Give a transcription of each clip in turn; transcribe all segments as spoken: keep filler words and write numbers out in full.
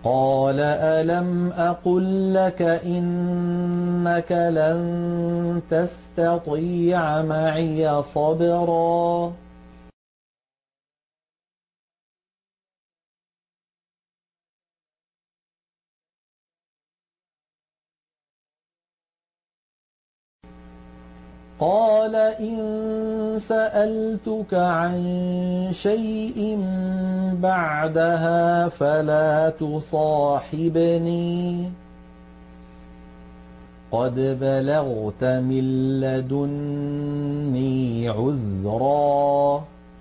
قَالَ أَلَمْ أَقُل لَّكَ إِنَّكَ لَن تَسْتَطِيعَ مَعِيَ صَبْرًا قَالَ إِن سَأَلْتُكَ عَن شَيْءٍ بَعْدَهَا فَلَا تُصَاحِبْنِي قَدْ بَلَغْتَ مِن لَّدُنِّي عُذْرًا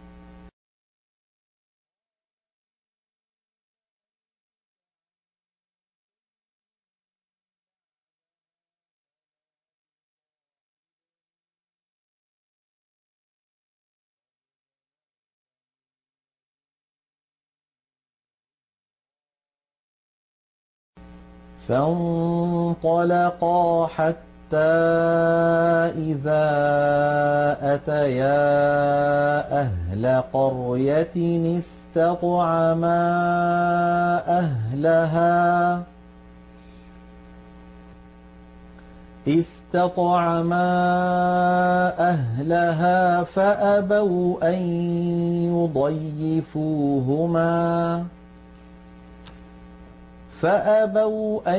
فانطلقا حتى إذا أتيا أهل قرية استطعما أهلها استطعما أهلها فأبوا أن يضيفوهما فأبوا أن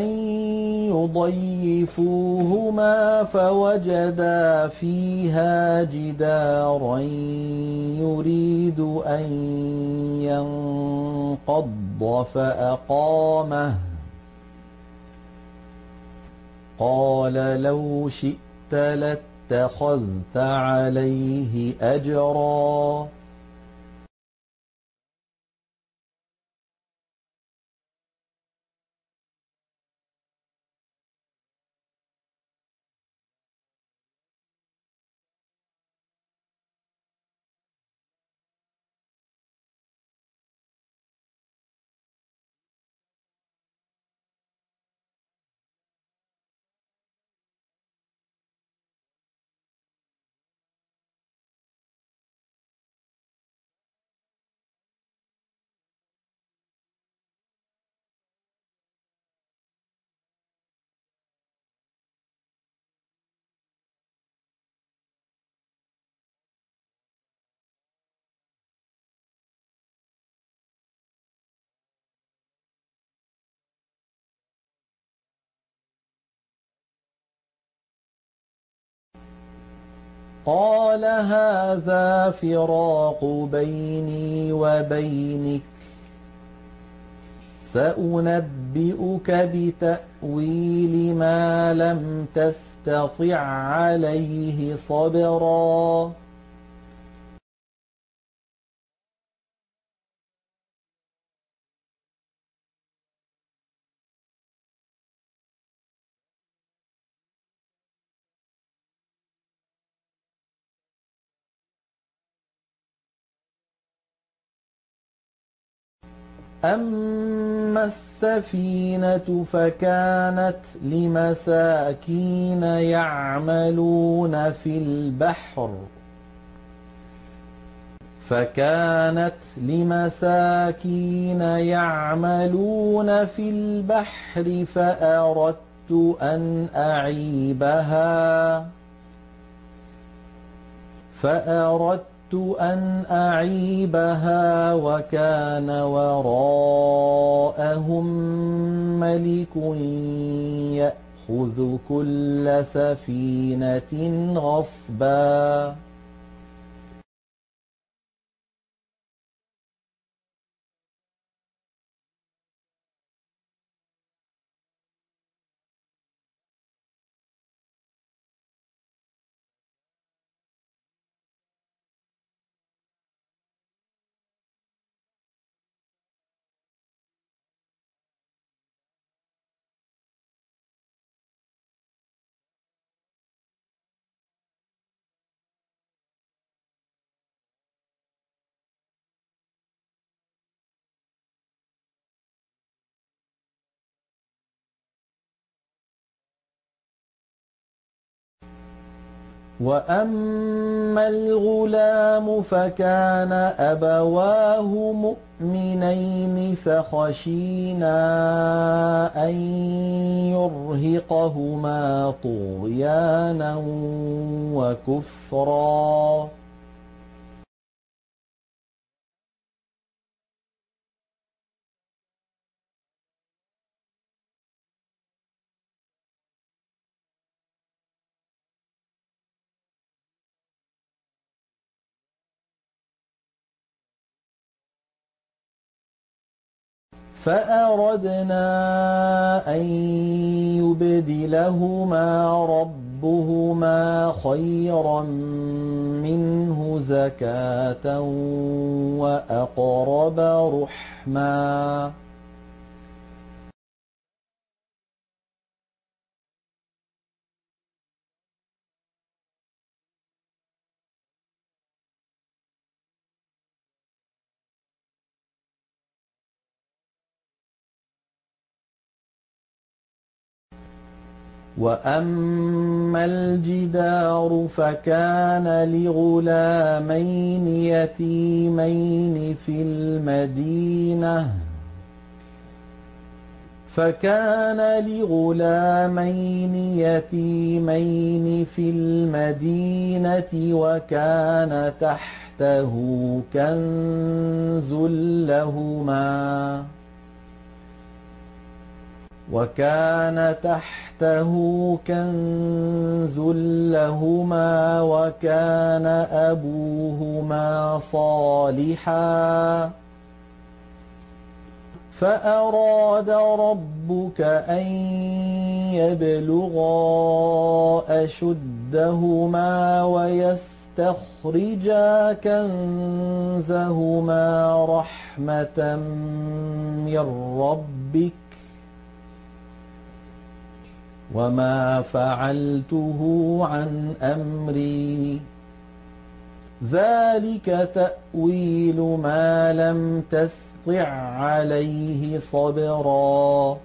يضيفوهما فوجدا فيها جدارا يريد أن ينقض فأقامه قال لو شئت لاتخذت عليه أجرا قال هذا فراق بيني وبينك سأنبئك بتأويل ما لم تستطع عليه صبرا أما السفينة فكانت لمساكين يعملون في البحر فكانت لمساكين يعملون في البحر فأردت أن أعيبها فأردت أن أعيبها وكان وراءهم ملك يأخذ كل سفينة غصبا وأما الغلام فكان أبواه مؤمنين فخشينا أن يرهقهما طغيانا وكفرا. فأردنا أن يبدلهما ربهما خيرا منه زكاة وأقرب رحما. وأما الجدار فكان لغلامين يتيمين في المدينة فكان لغلامين يتيمين في المدينة وكان تحته كنز لهما وكان تحته كنز لهما وكان أبوهما صالحا فأراد ربك أن يبلغا أشدهما ويستخرجا كنزهما رحمة من ربك وما فعلته عن أمري ذلك تأويل ما لم تسطع عليه صبرا.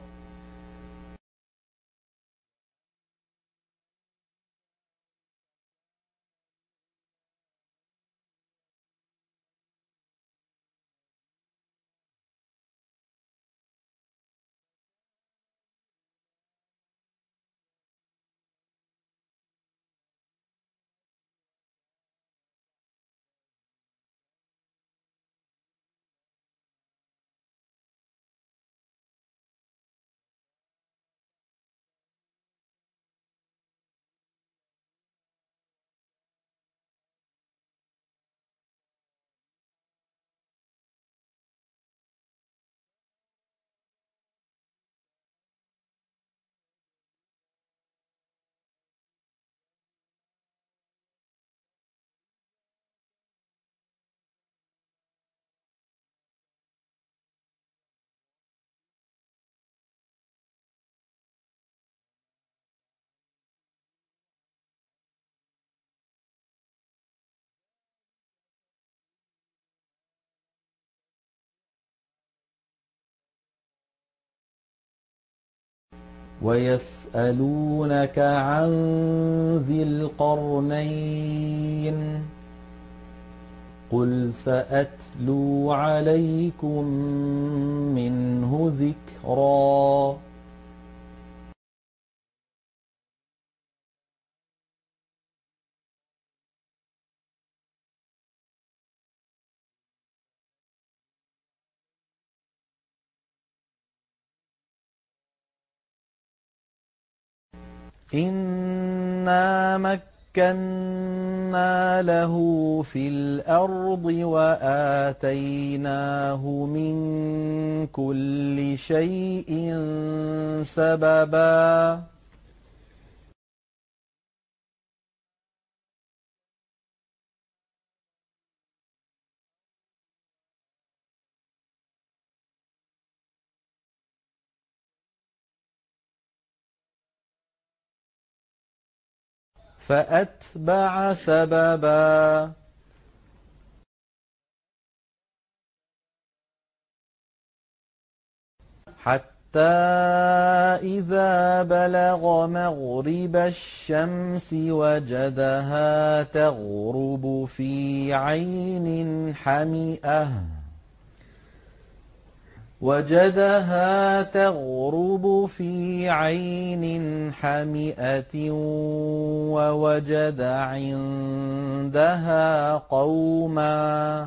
ويسألونك عن ذي القرنين قل سأتلو عليكم منه ذكرا. إنا مكنا له في الأرض وآتيناه من كل شيء سببا. فأتبع سببا حتى إذا بلغ مغرب الشمس وجدها تغرب في عين حمئة وجدها تغرب في عين حمئة ووجد عندها قوما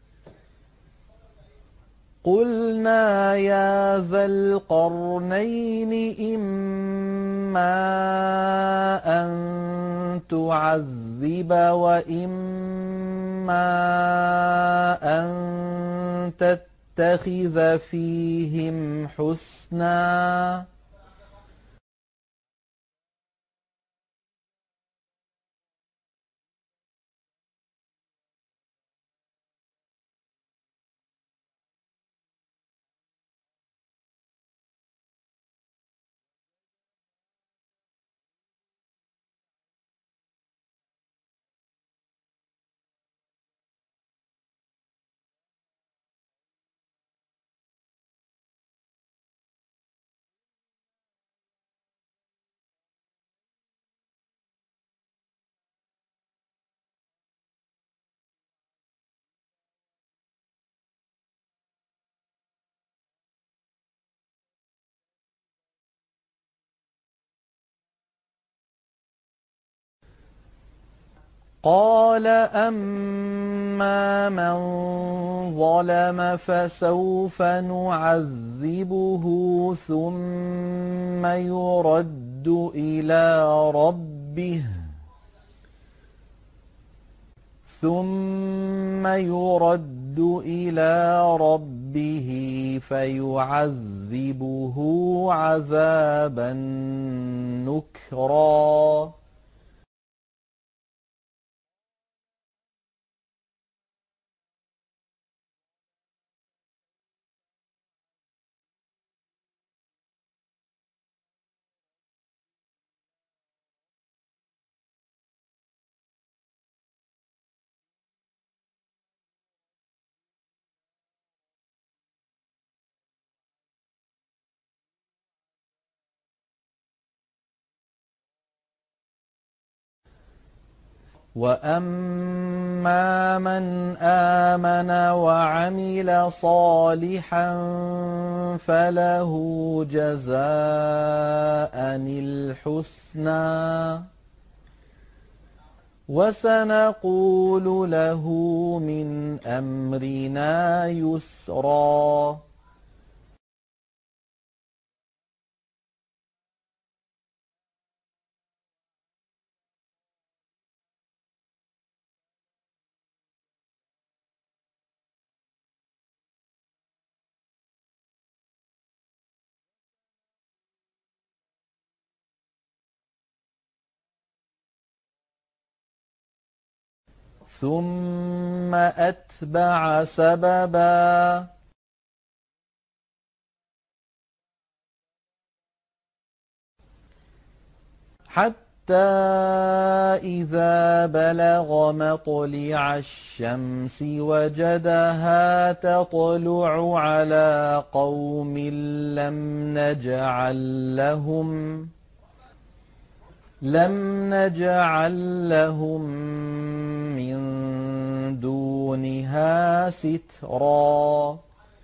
قلنا يا ذا القرنين إما أن تعذب وإما أن تتخذ فيهم حسنا قال أما من ظلم فسوف نعذبه ثم يرد إلى ربه ثم يرد إلى ربه فيعذبه عذابا نكرا وأما من آمن وعمل صالحا فله جزاء الحسنى وسنقول له من أمرنا يسرا ثم أتبع سببا حتى إذا بلغ مطلع الشمس وجدها تطلع على قوم لم نجعل لهم لم نجعل لهم من دونها سترا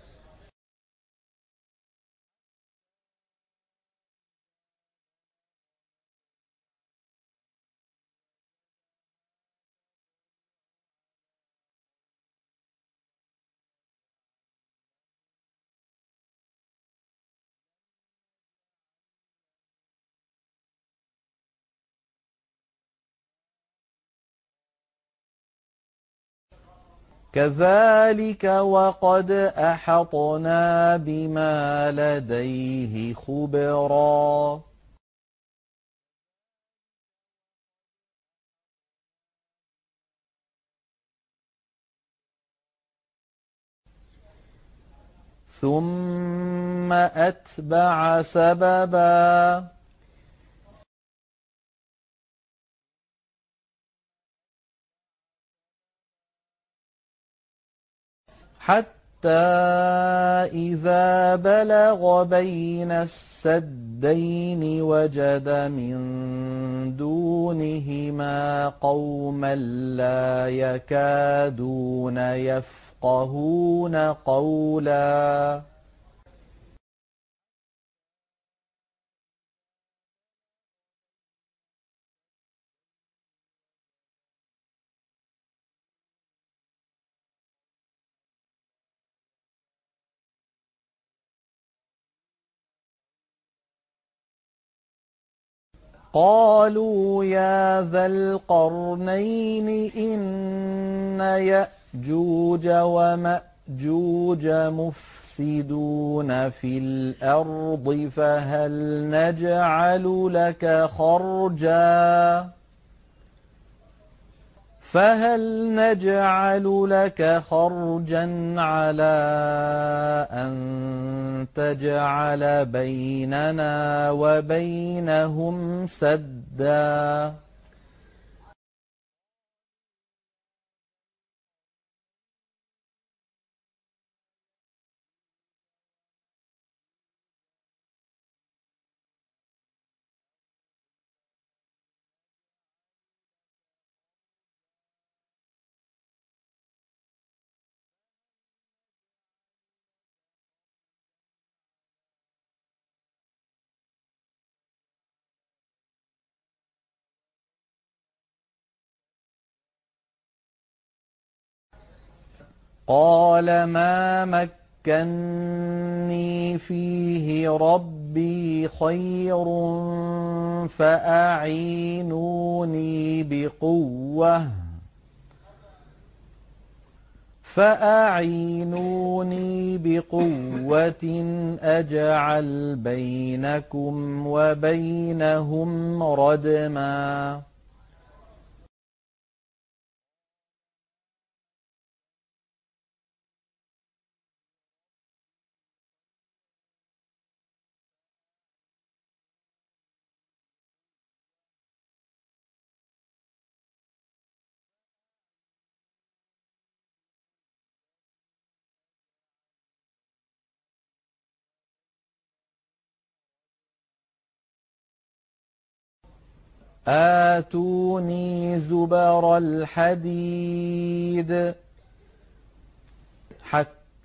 كذلك وقد أحطنا بما لديه خبرا ثم أتبع سببا حتى إذا بلغ بين السدين وجد من دونهما قوما لا يكادون يفقهون قولا قالوا يا ذا القرنين إن يأجوج ومأجوج مفسدون في الأرض فهل نجعل لك خرجا فهل نجعل لك خرجا على أن تجعل بيننا وبينهم سدا قال ما مكني فيه ربي خير فأعينوني بقوة فأعينوني بقوة أجعل بينكم وبينهم ردما آتوني زبر الحديد حتى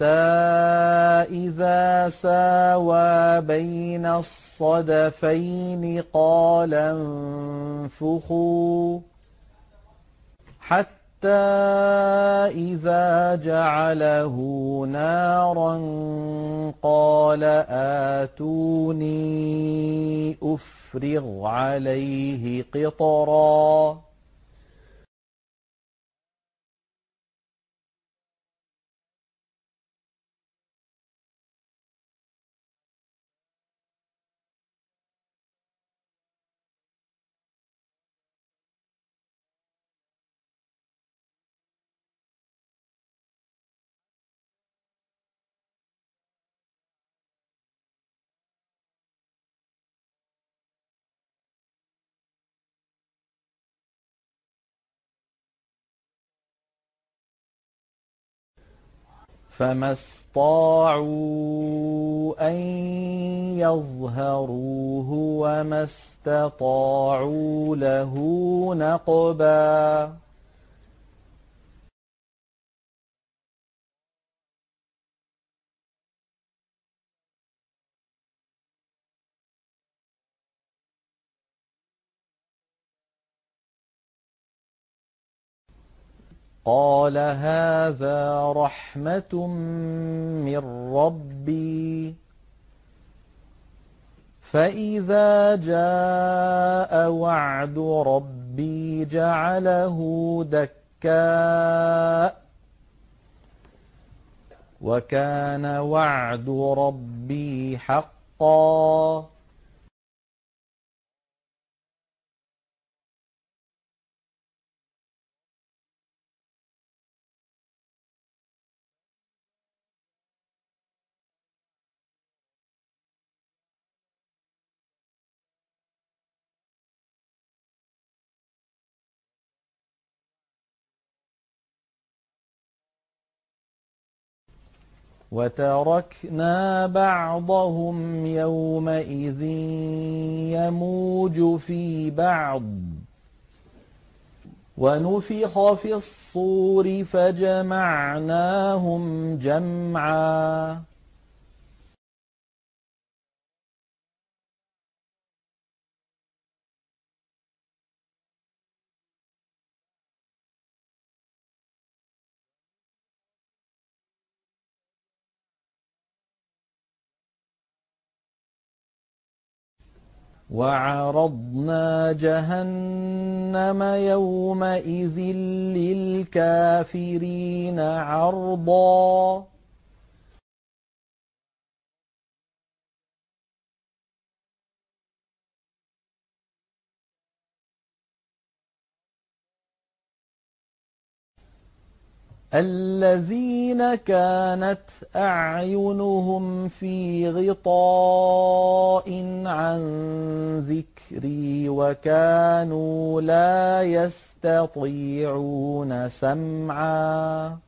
إذا ساوى بين الصدفين قال انفخوا حتى إذا جعله نارا قال آتوني أفرغ عليه قطرا فما استطاعوا أن يظهروه وما استطاعوا له نقبا قال هذا رحمة من ربي فإذا جاء وعد ربي جعله دكاء وكان وعد ربي حقا وتركنا بعضهم يومئذ يموج في بعض ونفخ في الصور فجمعناهم جمعا وعرضنا جهنم يومئذ للكافرين عرضا الذين كانت أعينهم في غطاء عن ذكري وكانوا لا يستطيعون سمعا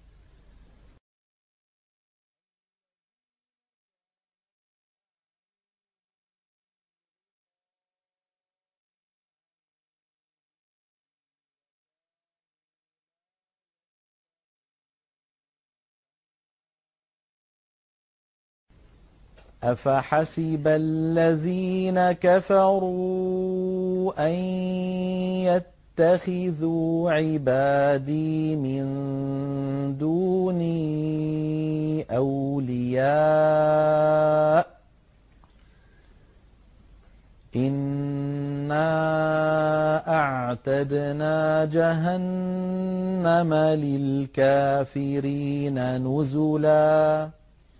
أفحسب الذين كفروا أن يتخذوا عبادي من دوني أولياء إنا أعتدنا جهنم للكافرين نزلا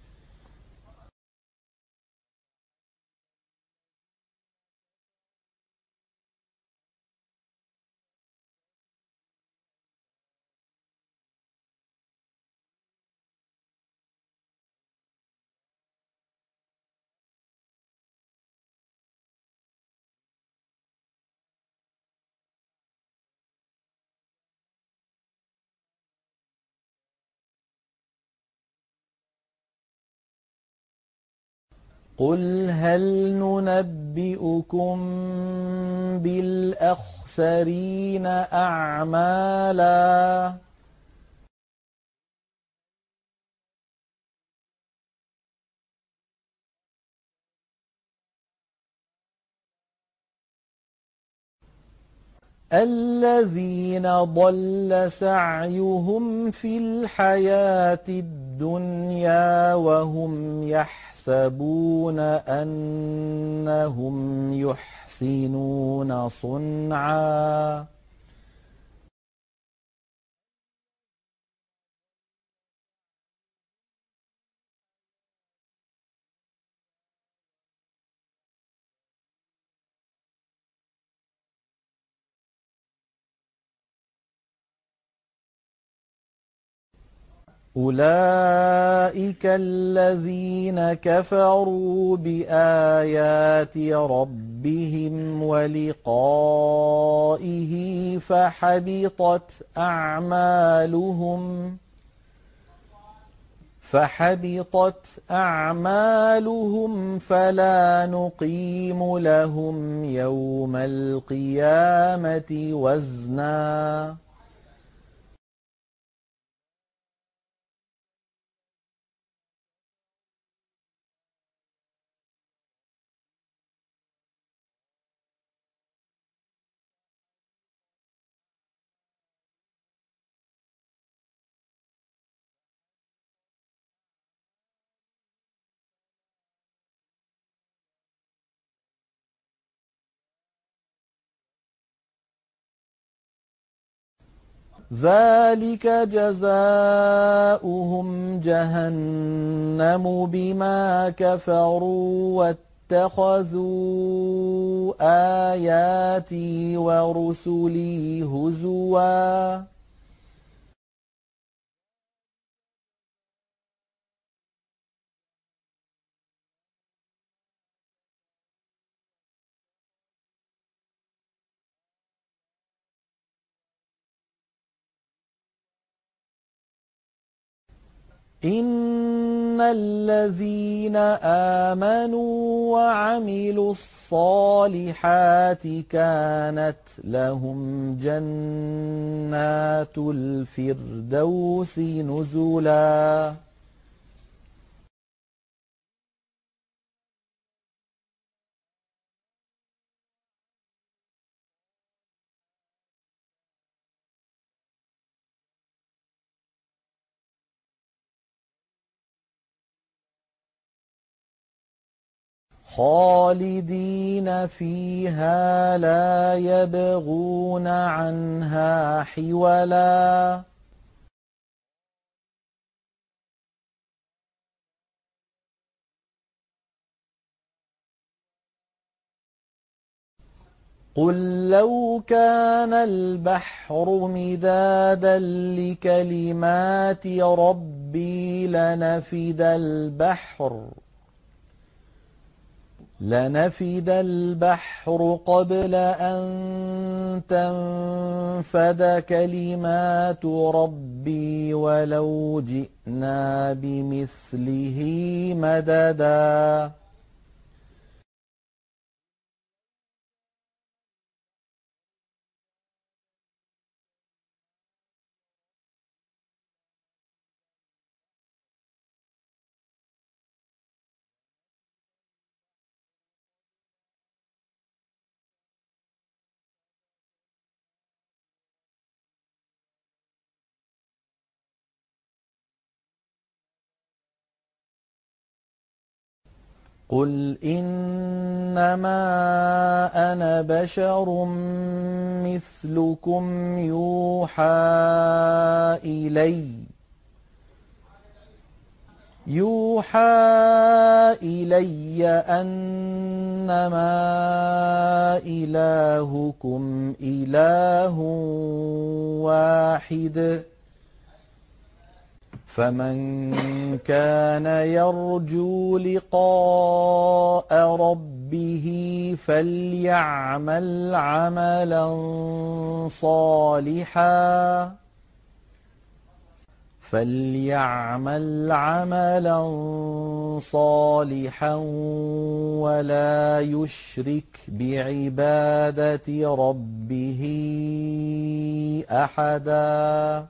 قل هل ننبئكم بالأخسرين أعمالا الذين ضل سعيهم في الحياة الدنيا وهم يحسبون أنهم يحسنون صنعا أولئك الذين كفروا بآيات ربهم ولقائه فحبطت أعمالهم فحبطت أعمالهم فلا نقيم لهم يوم القيامة وزنا ذلك جزاؤهم جهنم بما كفروا واتخذوا آياتي ورسلي هزوا إن الذين آمنوا وعملوا الصالحات كانت لهم جنات الفردوس نزلا خالدين فيها لا يبغون عنها حولا قل لو كان البحر مدادا لكلمات ربي لنفد البحر لنفد البحر قبل أن تنفد كلمات ربي ولو جئنا بمثله مددا قل إنما أنا بشر مثلكم يوحى إلي يوحى إلي أنما إلهكم إله واحد فمن كان يرجو لقاء ربه فليعمل عملا صالحا فليعمل عملا صالحا ولا يشرك بعبادة ربه أحدا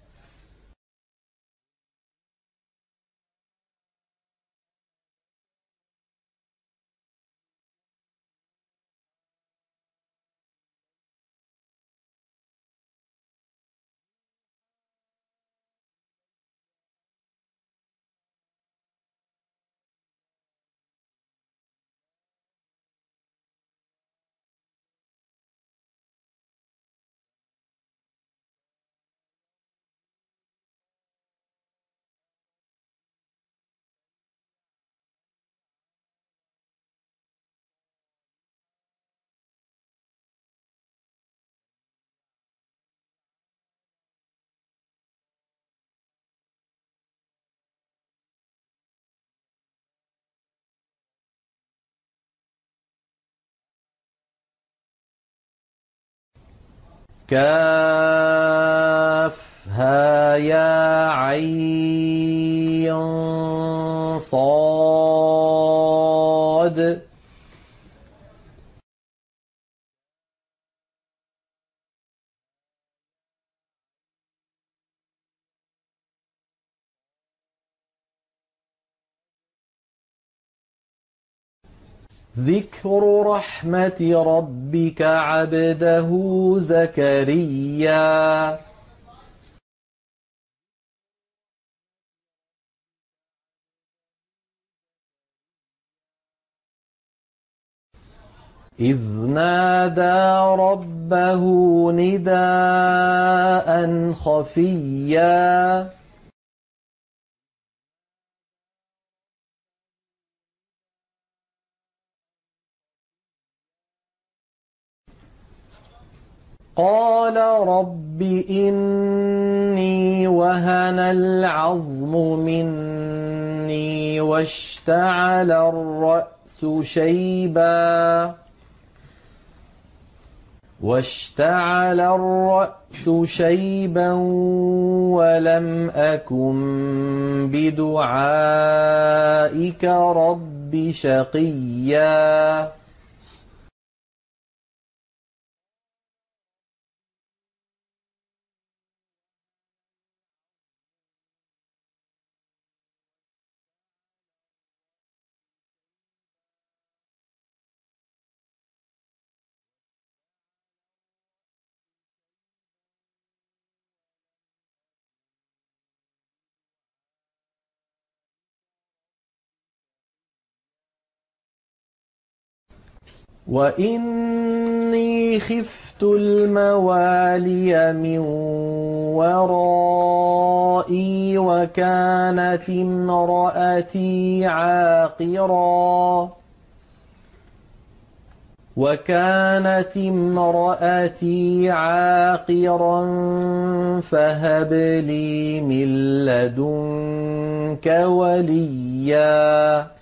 كافها يا عين صاد ذكر رحمة ربك عبده زكريا إذ نادى ربه نداء خفيا قال رب إني وهن العظم مني واشتعل الرأس شيبا واشتعل الرأس شيبا ولم أكن بدعائك رب شقيا. وإني خفت الموالي من ورائي وكانت امرأتي عاقرا وكانت امرأتي عاقرا فهب لي من لدنك وليا.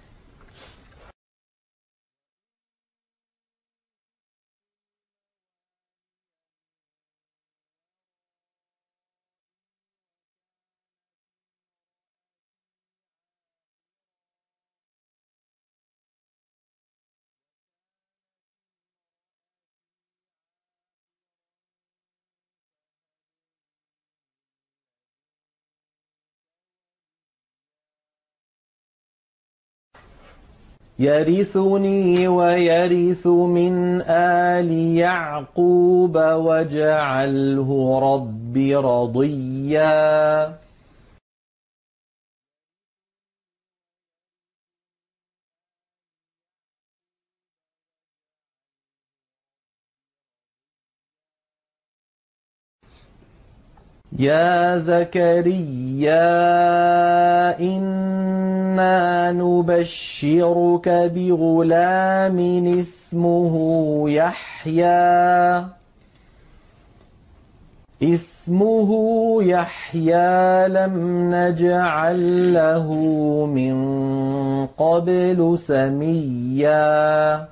يرثني ويرث من آل يعقوب واجعله رب رضيا. يا زكريا إنا نبشرك بغلام اسمه يحيى اسمه يحيى لم نجعل له من قبل سميا.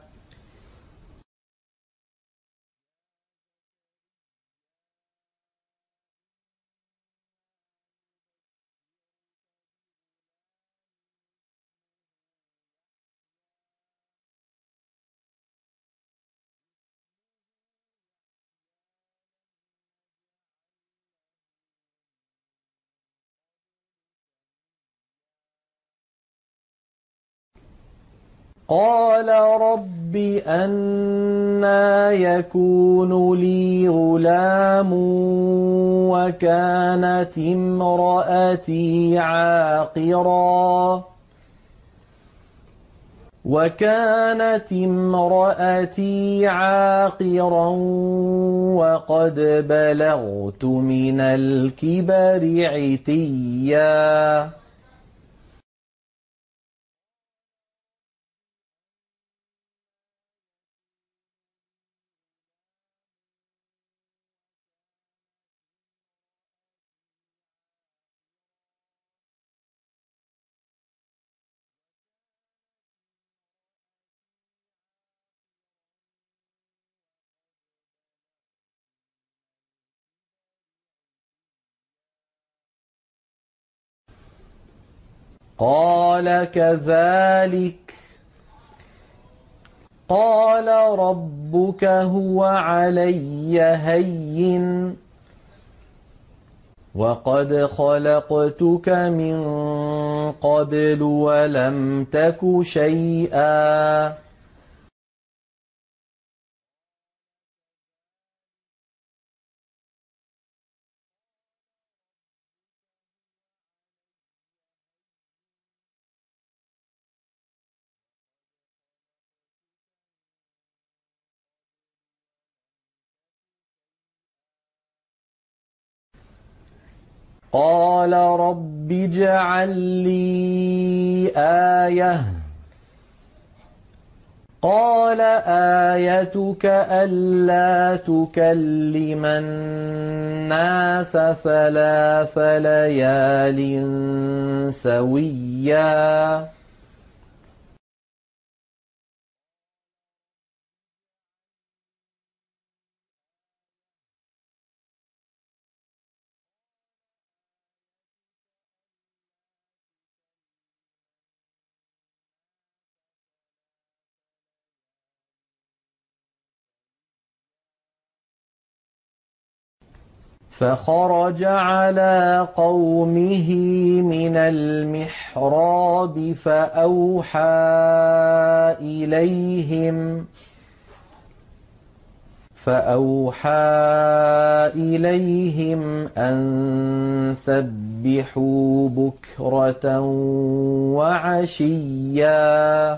قال رب أنى يكون لي غلام وكانت امرأتي عاقرا وكانت امرأتي عاقرا وقد بلغت من الكبر عتيا. قال كذلك قال ربك هو علي هين وقد خلقتك من قبل ولم تك شيئا. قال رب اجعل لي آية قال آيتك ألا تكلم الناس ثلاث ليال سويا. فخرج على قومه من المحراب فأوحى إليهم فأوحى إليهم أن سبحوا بكرة وعشيا.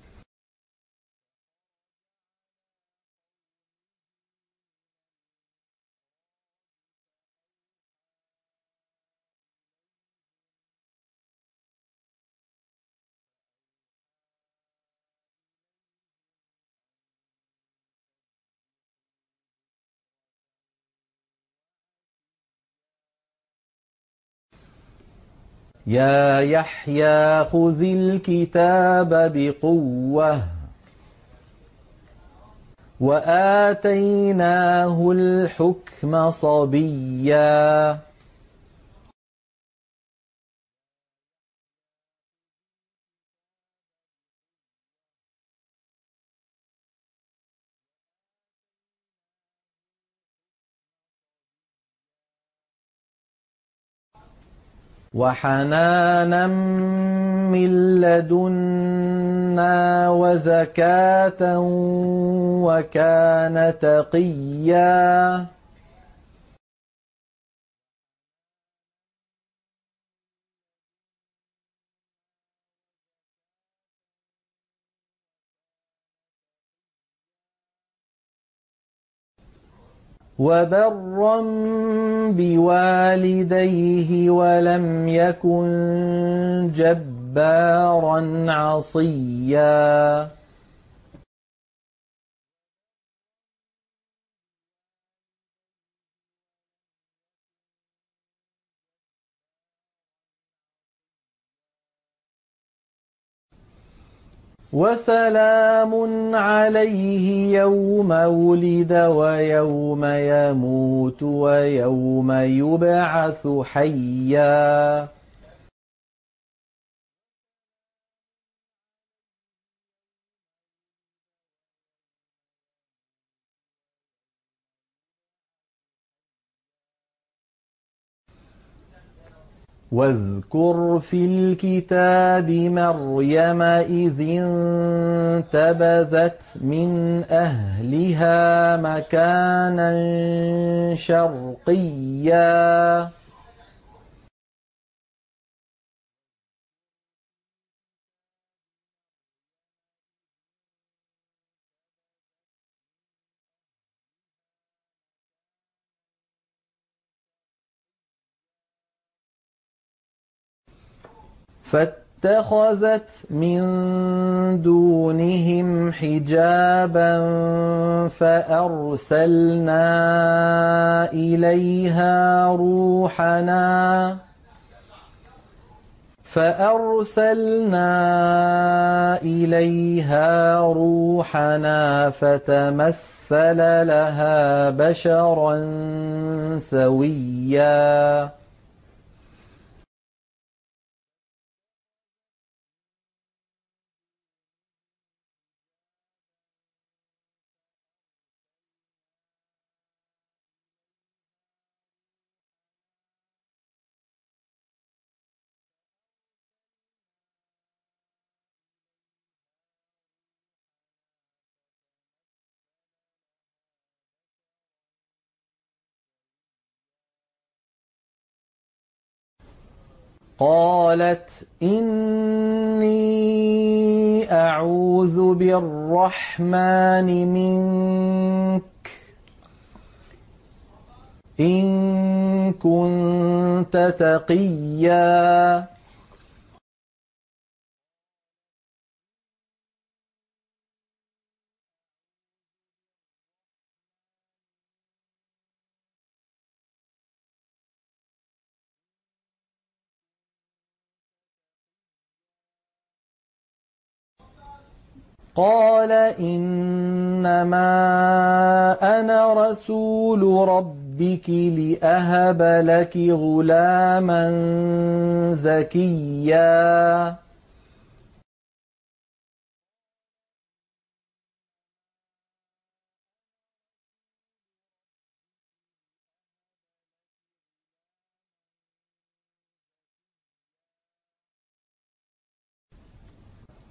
يا يحيى خذ الكتاب بقوة وآتيناه الحكم صبيا. وحنانا من لدنا وزكاة وكان تقيا. وبرا بوالديه ولم يكن جبارا عصيا. وسلام عليه يوم ولد ويوم يموت ويوم يبعث حيا. واذكر في الكتاب مريم إذ انتبذت من أهلها مكانا شرقيا. فاتخذت من دونهم حجابا فأرسلنا إليها روحنا فأرسلنا إليها روحنا فتمثل لها بشرا سويا. قالت إني أعوذ بالرحمن منك إن كنت تقيا. قال إنما أنا رسول ربك لأهب لك غلاما زكيا.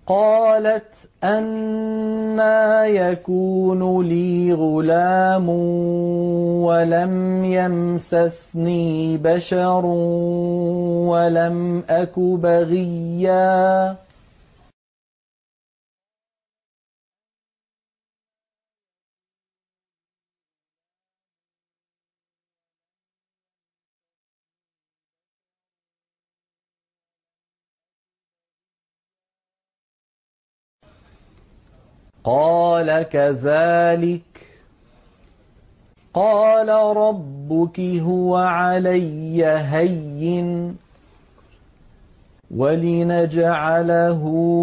قالت أَنَّىٰ يَكُونُ لِي غُلَامٌ وَلَمْ يَمْسَسْنِي بَشَرٌ وَلَمْ أَكُ بَغِيًّا قَالَ كَذَٰلِكِ قَالَ رَبُّكِ هُوَ عَلَيَّ هَيِّنٌ وَلِنَجْعَلَهُ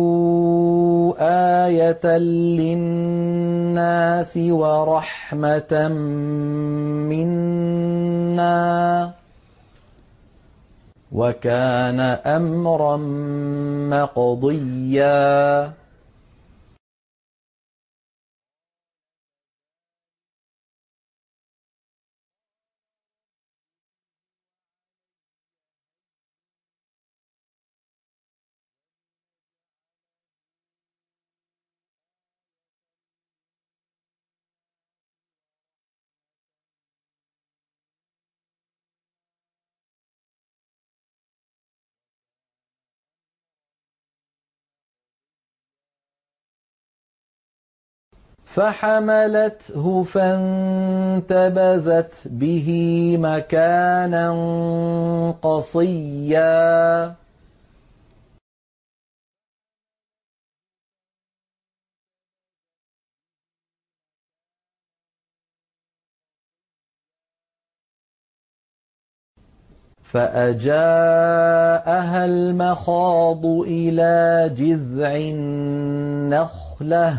آيَةً لِّلنَّاسِ وَرَحْمَةً مِّنَّا ۚ وَكَانَ أَمْرًا مَّقْضِيًّا فَحَمَلَتْهُ فَانتَبَذَتْ بِهِ مَكَانًا قَصِيًّا فَأَجَاءَهَا الْمَخَاضُ إِلَىٰ جِذْعِ النَّخْلَةِ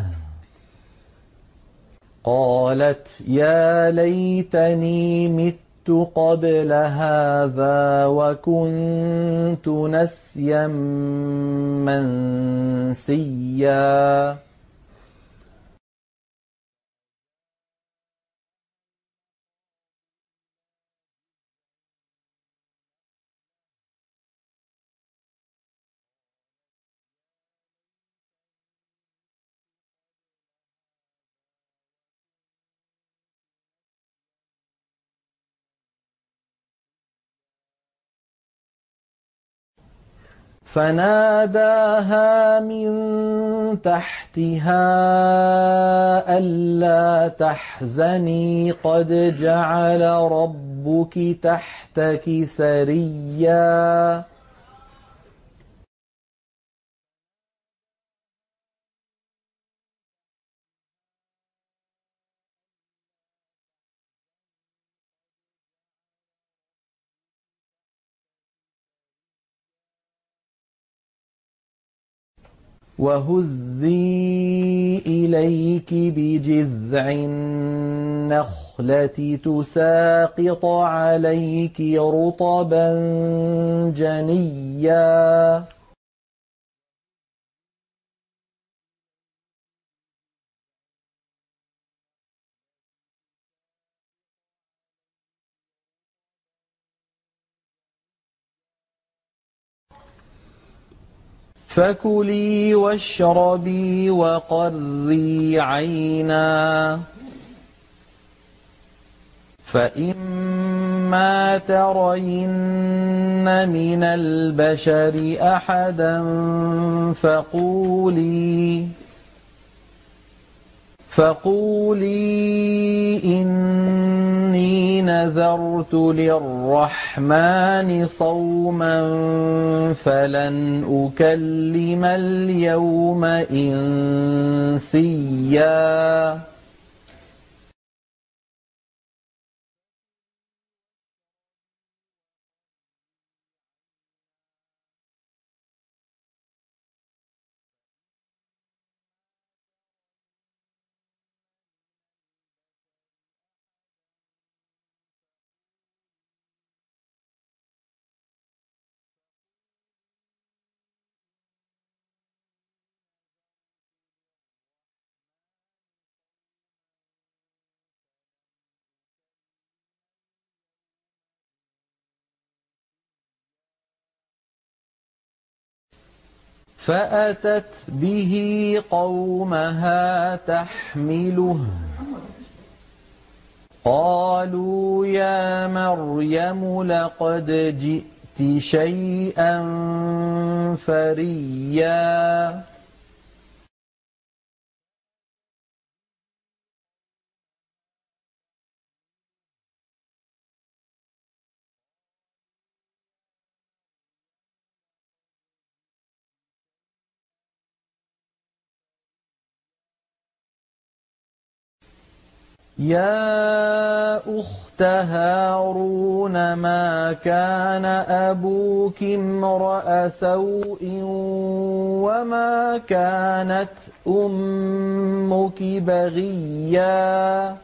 قَالَتْ يَا لَيْتَنِي مِتُّ قَبْلَ هَٰذَا وَكُنتُ نَسْيًا مَّنسِيًّا فَنَادَاهَا مِن تَحْتِهَا أَلَّا تَحْزَنِي قَدْ جَعَلَ رَبُّكِ تَحْتَكِ سَرِيًّا وَهُزِّي إِلَيْكِ بِجِذْعِ النَّخْلَةِ تُسَاقِطْ عَلَيْكِ رُطَبًا جَنِيًّا فَكُلِي وَاشْرَبِي وَقَرِّي عَيْنًا ۖ فَإِمَّا تَرَيِنَّ مِنَ الْبَشَرِ أَحَدًا فَقُولِي فَقُولِي إِنِّي نَذَرْتُ لِلرَّحْمَٰنِ صَوْمًا فَلَنْ أُكَلِّمَ الْيَوْمَ إِنسِيًّا فأتت به قومها تحمله قالوا يا مريم لقد جئت شيئا فريا يا أخت هارون ما كان أبوك امرأ سوء وما كانت أمك بغيا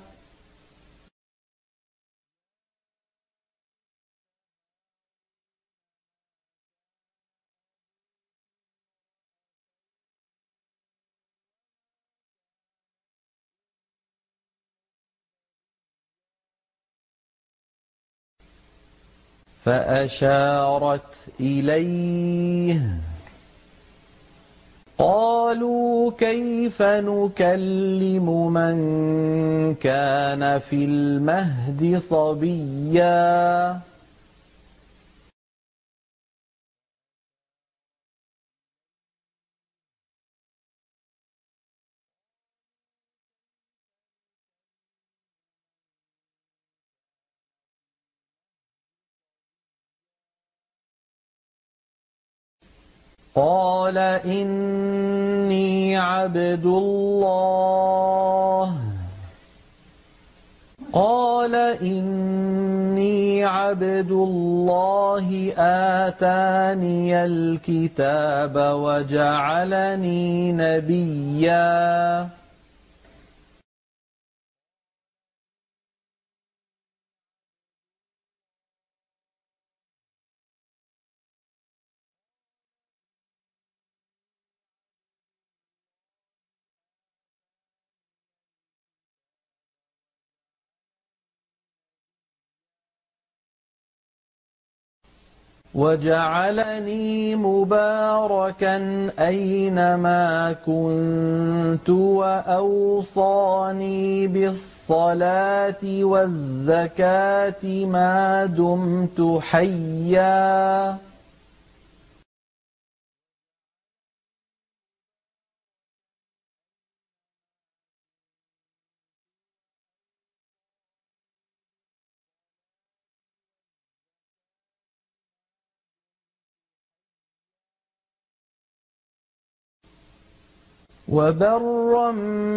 فأشارت إليه قالوا كيف نكلم من كان في المهد صبيا قال إني عبد الله قال إني عبد الله آتاني الكتاب وجعلني نبيا وجعلني مباركا أينما كنت وأوصاني بالصلاة والزكاة ما دمت حيا وبرا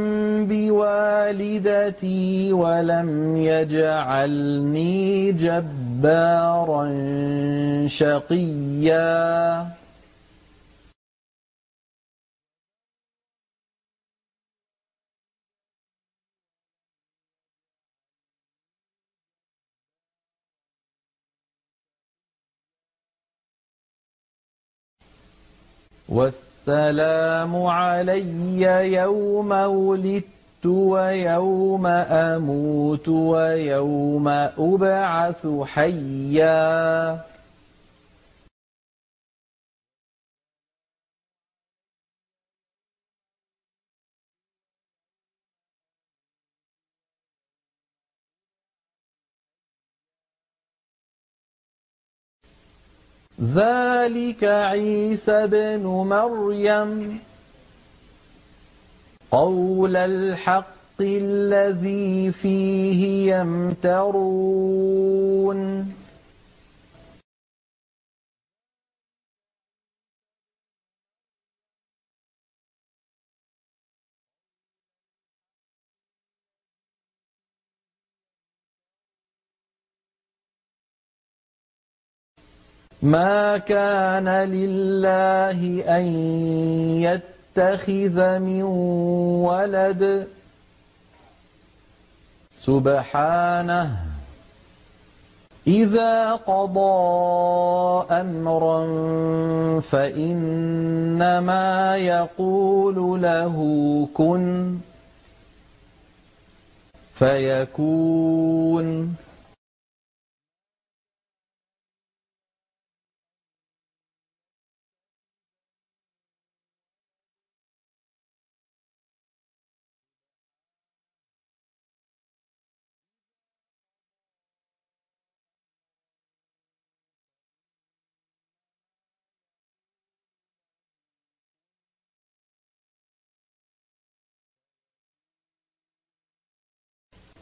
بوالدتي ولم يجعلني جبارا شقيا والسلام علي يوم ولدت ويوم أموت ويوم أبعث حيا ذلك عيسى ابن مريم قول الحق الذي فيه يمترون ما كان لله أن يتخذ من ولد سبحانه إذا قضى أمرا فإنما يقول له كن فيكون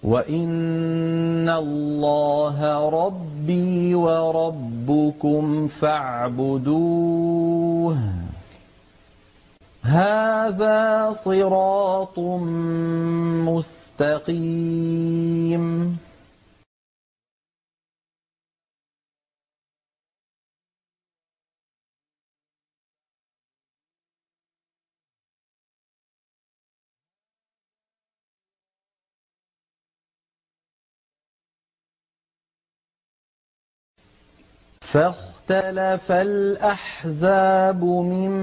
وَإِنَّ اللَّهَ رَبِّي وَرَبُّكُمْ فَاعْبُدُوهُ هَٰذَا صِرَاطٌ مُّسْتَقِيمٌ فاختلف الأحزاب من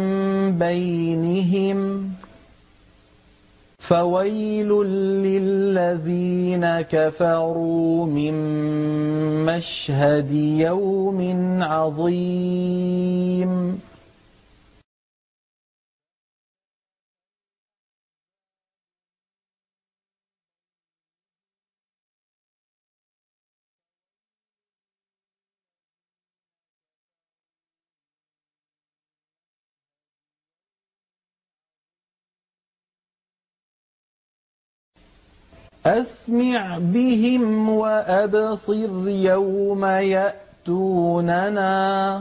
بينهم فويل للذين كفروا من مشهد يوم عظيم أسمع بهم وأبصر يوم يأتوننا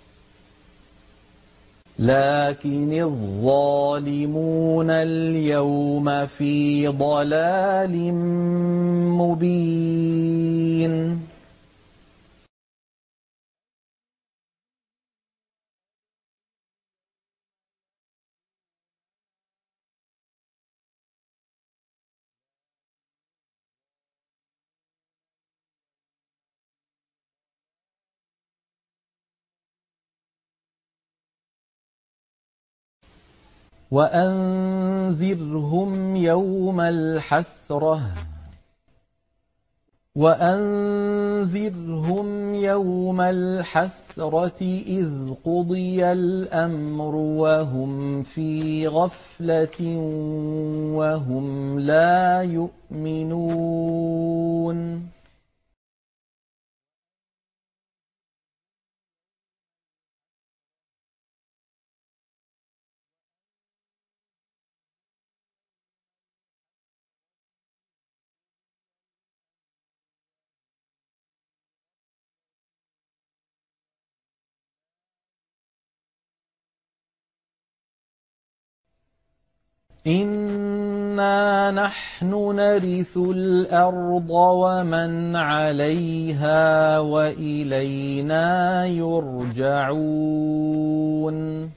لكن الظالمون اليوم في ضلال مبين وأنذرهم يوم الحسرة وأنذرهم يوم الحسرة إذ قضي الأمر وهم في غفلة وهم لا يؤمنون إِنَّا نَحْنُ نَرِثُ الْأَرْضَ وَمَنْ عَلَيْهَا وَإِلَيْنَا يُرْجَعُونَ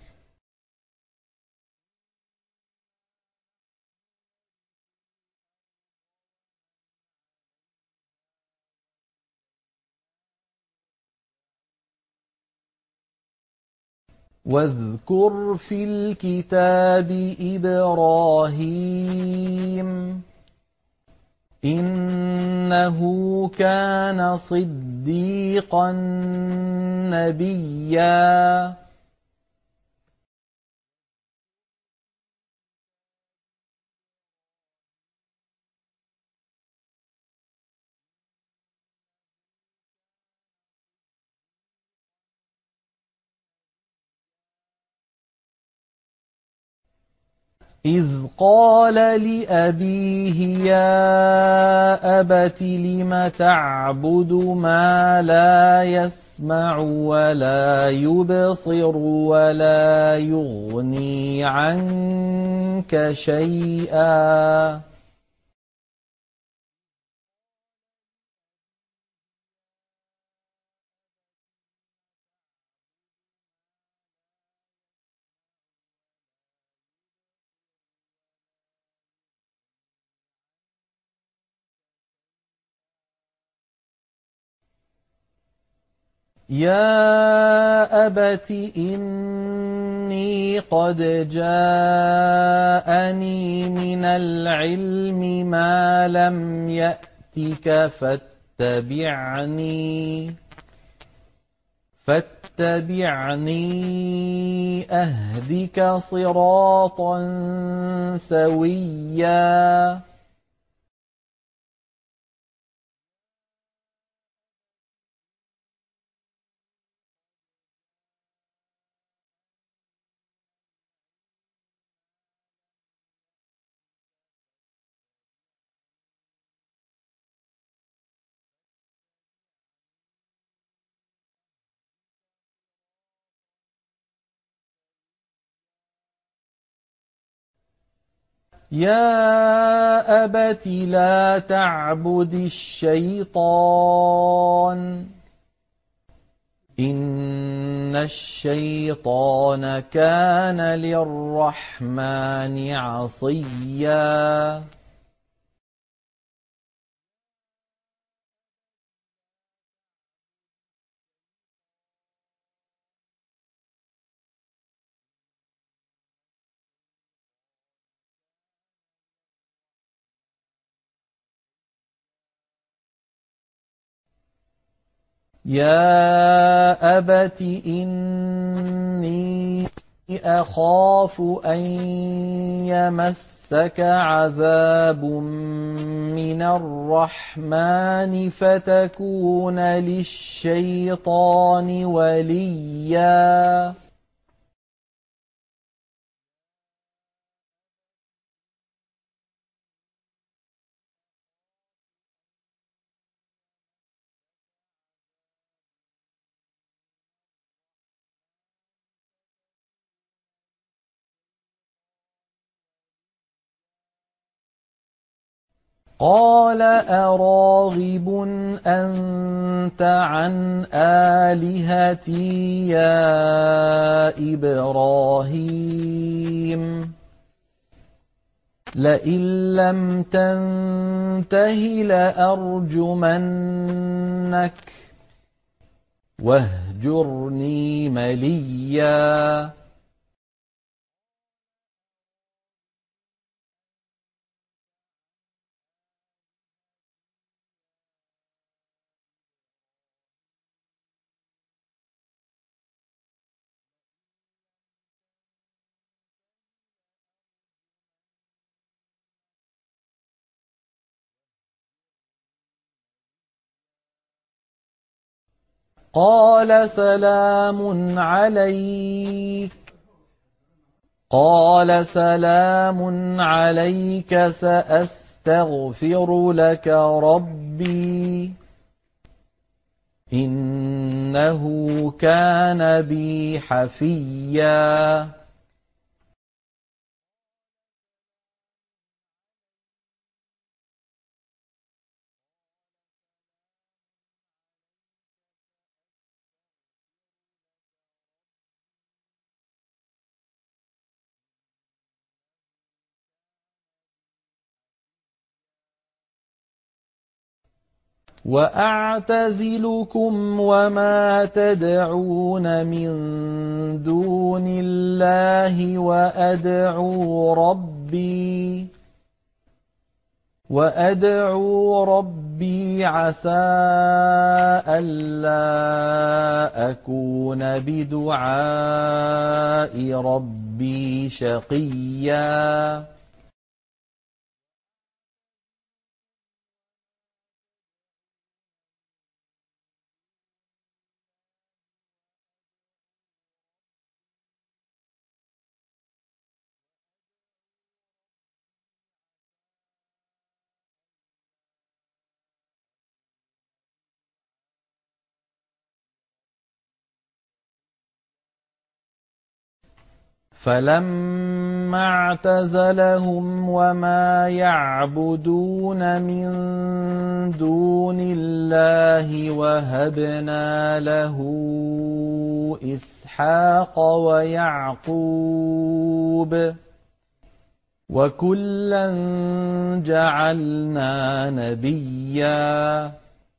وَاذْكُرْ فِي الْكِتَابِ إِبْرَاهِيمَ إِنَّهُ كَانَ صِدِّيقًا نَّبِيًّا إِذْ قَالَ لِأَبِيهِ يَا أَبَتِ لِمَ تَعْبُدُ مَا لَا يَسْمَعُ وَلَا يُبْصِرُ وَلَا يُغْنِي عَنكَ شَيْئًا يَا أَبَتِ إِنِّي قَدْ جَاءَنِي مِنَ الْعِلْمِ مَا لَمْ يَأْتِكَ فَاتَّبِعْنِي فَاتَّبِعْنِي أَهْدِكَ صِرَاطًا سَوِيًّا يا أبت لا تعبد الشيطان إن الشيطان كان للرحمن عصيا يا أبت إني أخاف أن يمسك عذاب من الرحمن فتكون للشيطان وليا قال أراغب أنت عن آلهتي يا إبراهيم لئن لم تنته لأرجمنك واهجرني مليا قال سلام عليك قال سلام عليك سأستغفر لك ربي إنه كان بي حفيا وأعتزلكم وما تدعون من دون الله وأدعو ربي وأدعو ربي عسى ألا أكون بدعاء ربي شقيا فلما اعتزلهم وما يعبدون من دون الله وهبنا له إسحاق ويعقوب وكلا جعلنا نبيا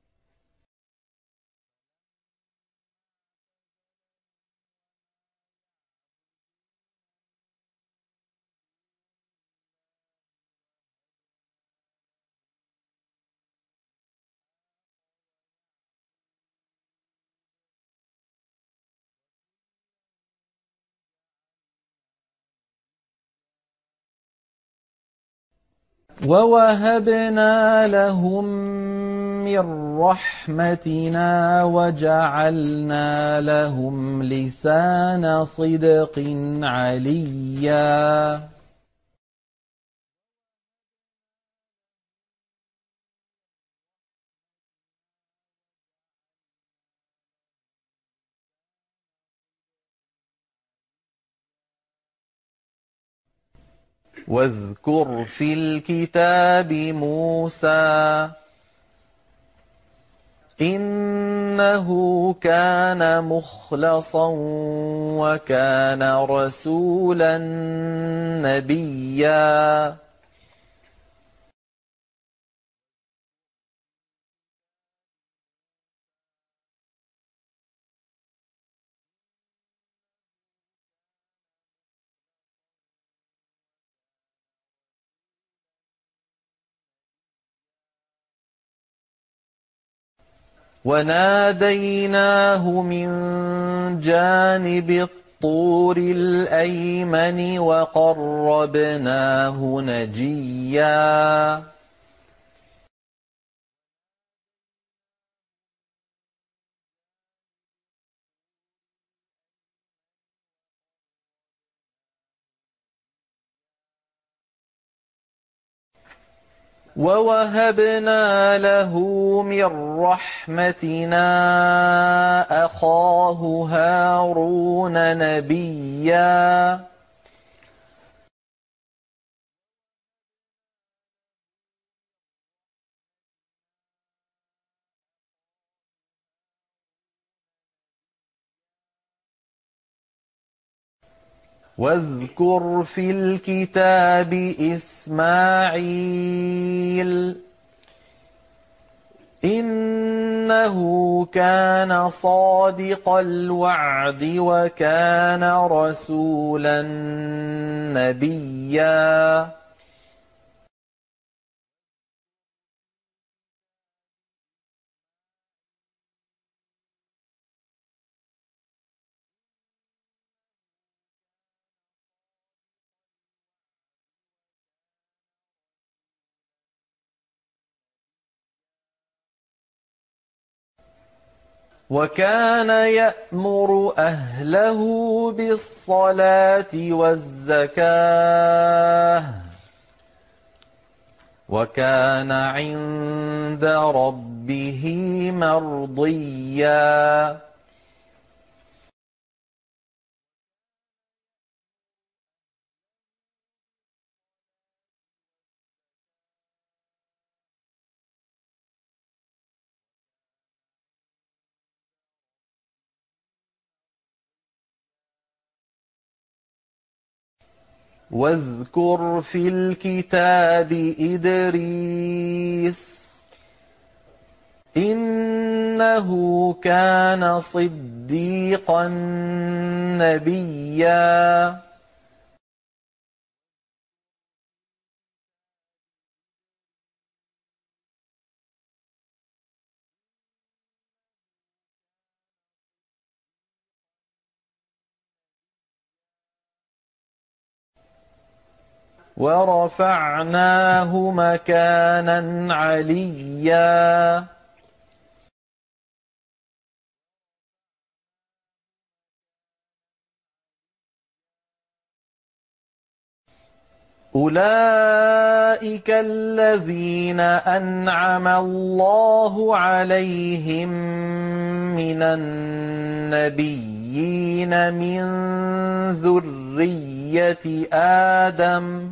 ووهبنا لهم من رحمتنا وجعلنا لهم لسان صدق عليا واذكر في الكتاب موسى إنه كان مخلصا وكان رسولا نبيا وناديناه من جانب الطور الأيمن وقربناه نجيا ووهبنا له من رحمتنا أخاه هارون نبيا واذكر في الكتاب إسماعيل إنه كان صادق الوعد وكان رسولا نبيا وكان يأمر أهله بالصلاة والزكاة وكان عند ربه مرضيا واذكر في الكتاب إدريس إنه كان صديقا نبيا ورفعناه مكانا عليا أولئك الذين أنعم الله عليهم من النبيين من ذرية آدم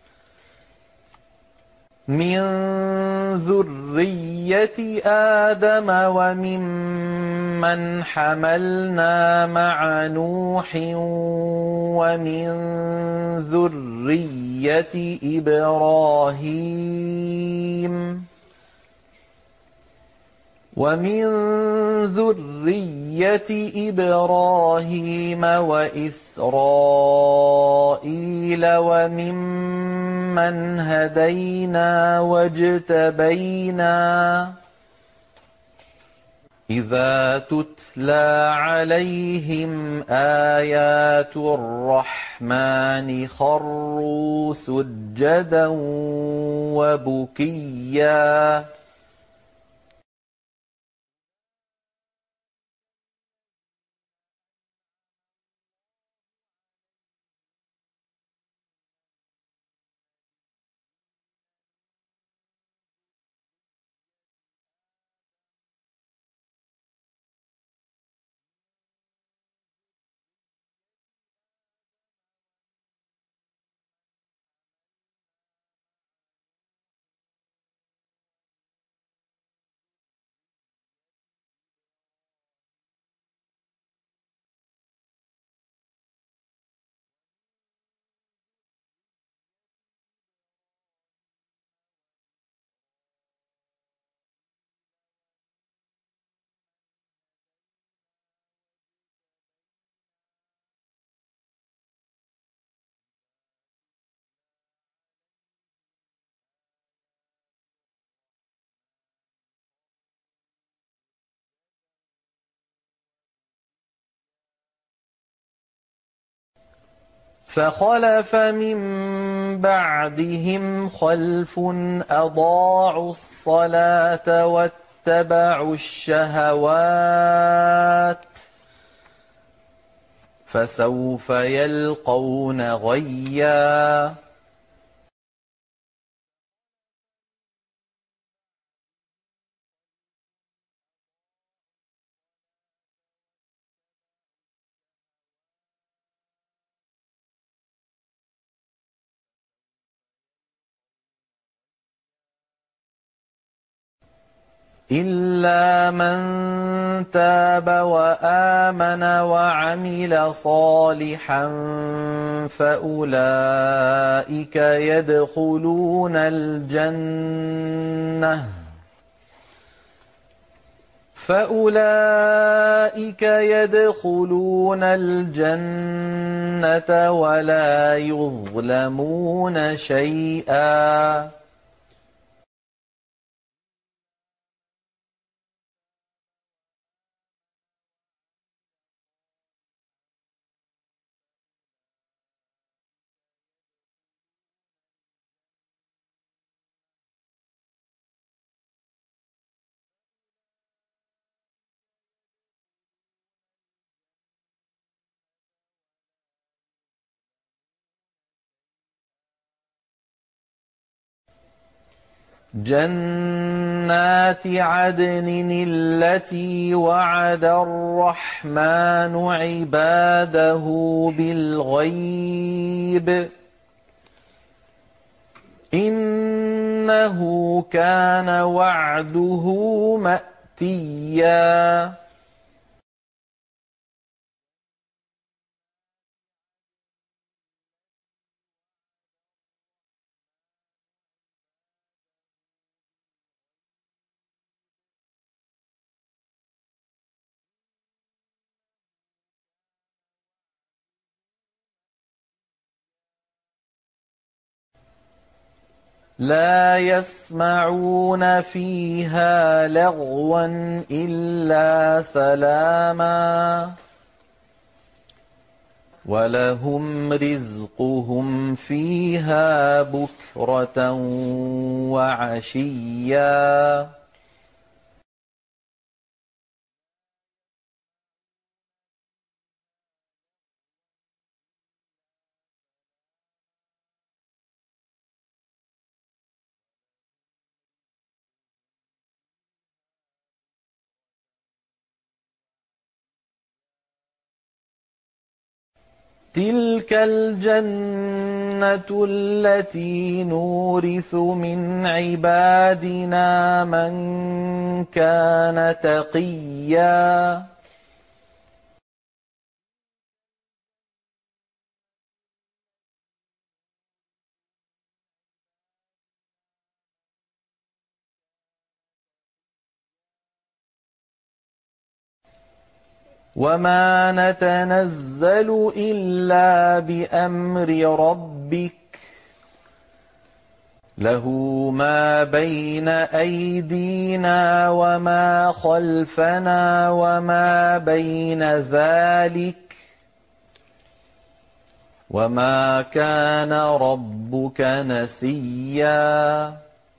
من ذرية آدم وممن حملنا مع نوح ومن ذرية إبراهيم ومن ذرية إبراهيم وإسرائيل وممن هدينا واجتبينا إذا تتلى عليهم آيات الرحمن خروا سجدا وبكيا فخلف من بعدهم خلف أضاعوا الصلاة واتبعوا الشهوات فسوف يلقون غيا. إلا من تاب وآمن وعمل صالحا فأولئك يدخلون الجنة فأولئك يدخلون الجنة ولا يظلمون شيئا. جنات عدن التي وعد الرحمن عباده بالغيب إنه كان وعده مأتيا. لا يسمعون فيها لغوا إلا سلاما ولهم رزقهم فيها بكرة وعشيا. تلك الجنة التي نورث من عبادنا من كان تقيا. وما نتنزل إلا بأمر ربك له ما بين أيدينا وما خلفنا وما بين ذلك وما كان ربك نسيا.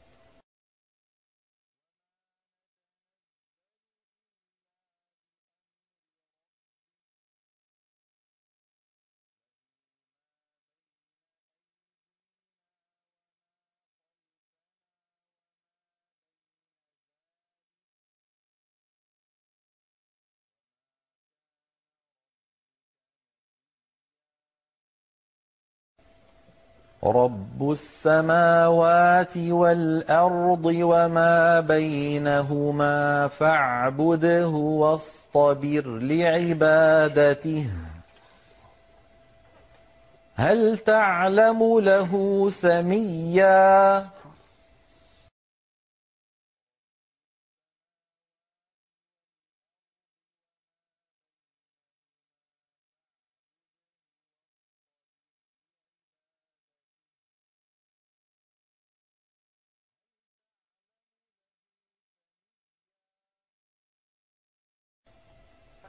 رب السماوات والأرض وما بينهما فاعبده واصطبر لعبادته هل تعلم له سميا.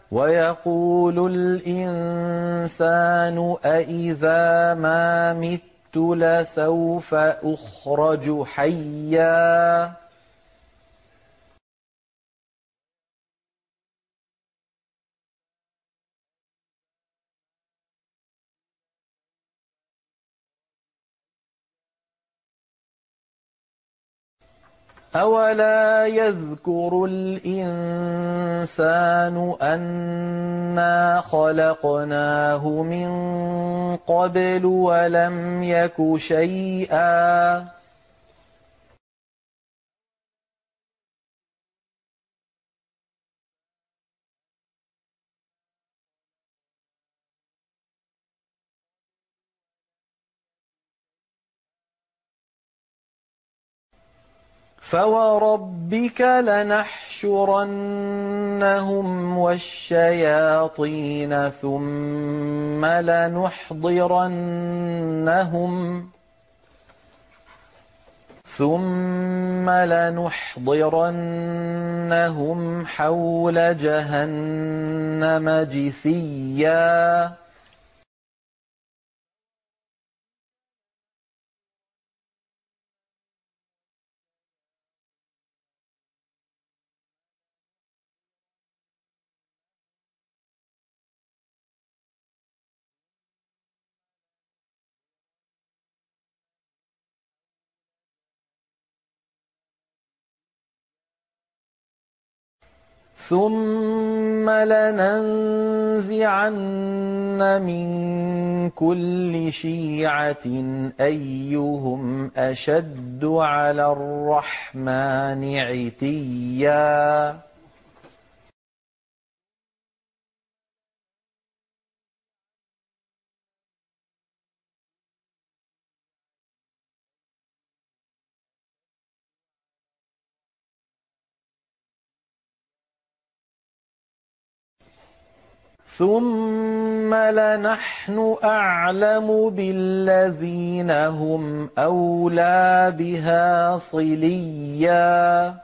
ويقول الإنسان أإذا ما مت لسوف أخرج حيا أولا يذكر الإنسان أنا خلقناه من قبل ولم يك شيئا فوربك لنحشرنهم والشياطين ثم لنحضرنهم ثم لنحضرنهم حول جهنم جثيا ثم لننزعن من كل شيعة أيهم أشد على الرحمن عتيا ثم لنحن أعلم بالذين هم أولى بها صليا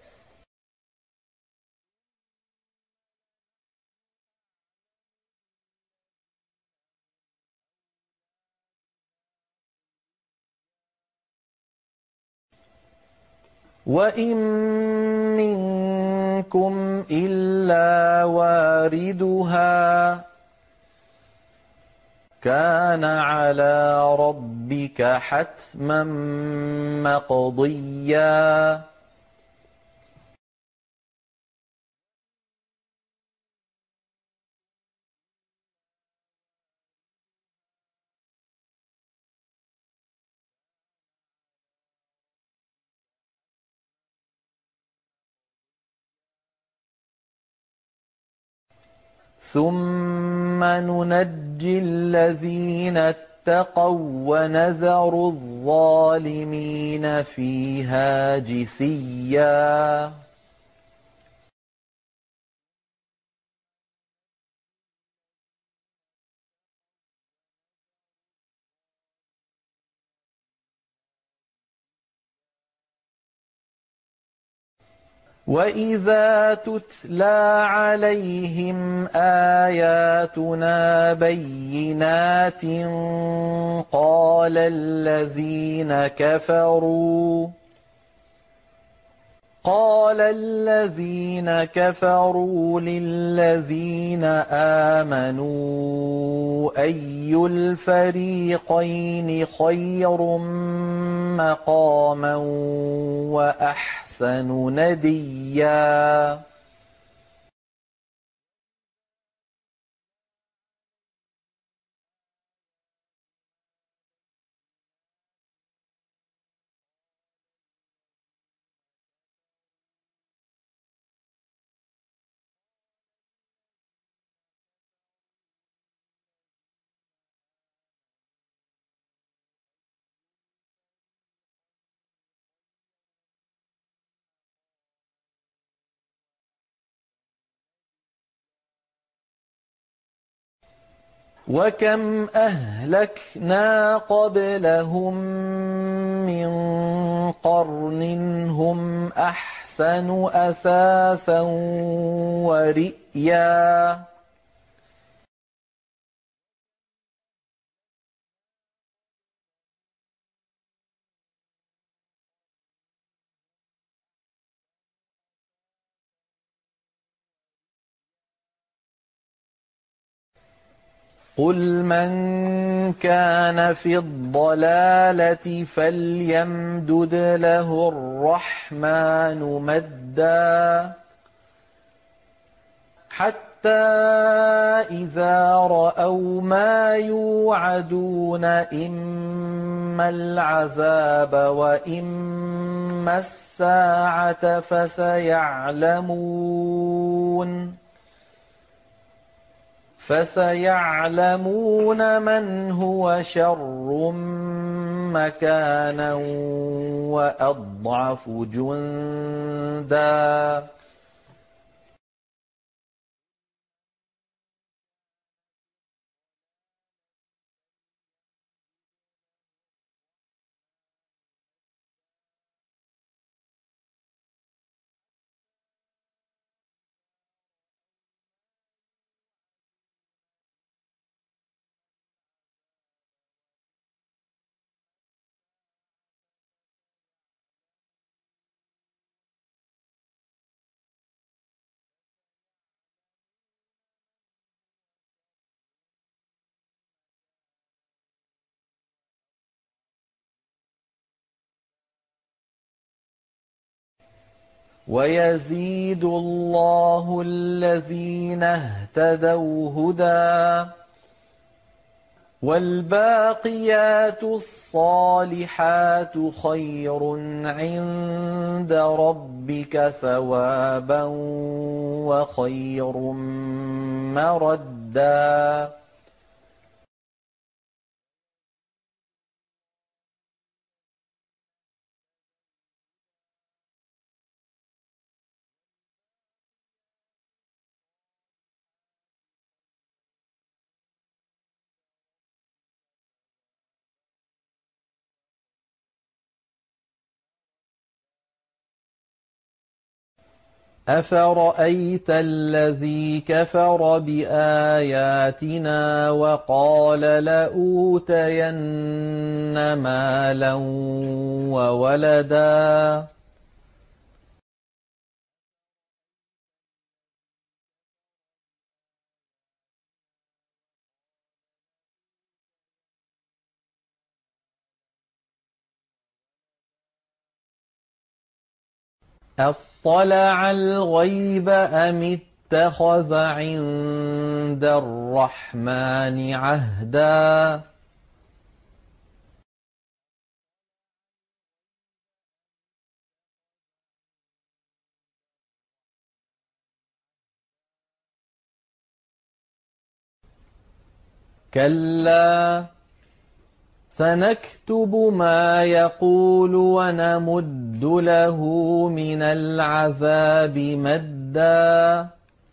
وإن منكم إلا واردها كان على ربك حتما مقضيا ثم ننجي الذين اتقوا ونذر الظالمين فيها جثيا وإذا تتلى عليهم آياتنا بينات قال الذين كفروا قال الذين كفروا للذين آمنوا أي الفريقين خير مقاما وأحسن نديا وكم أهلكنا قبلهم من قرن هم أحسن أحسن أثاثا ورئيا قل من كان في الضلالة فليمدد له الرحمن مدا حتى إذا رأوا ما يوعدون إما العذاب وإما الساعة فسيعلمون فسيعلمون من هو شر مكانا وأضعف جندا ويزيد الله الذين اهتدوا هدى والباقيات الصالحات خير عند ربك ثوابا وخير مردا أفرأيت الذي كفر بآياتنا وقال لأوتين مالا وولدا أطلع الغيب أم اتخذ عند الرحمن عهدا كلا سنكتب ما يقول ونمد له من العذاب مدا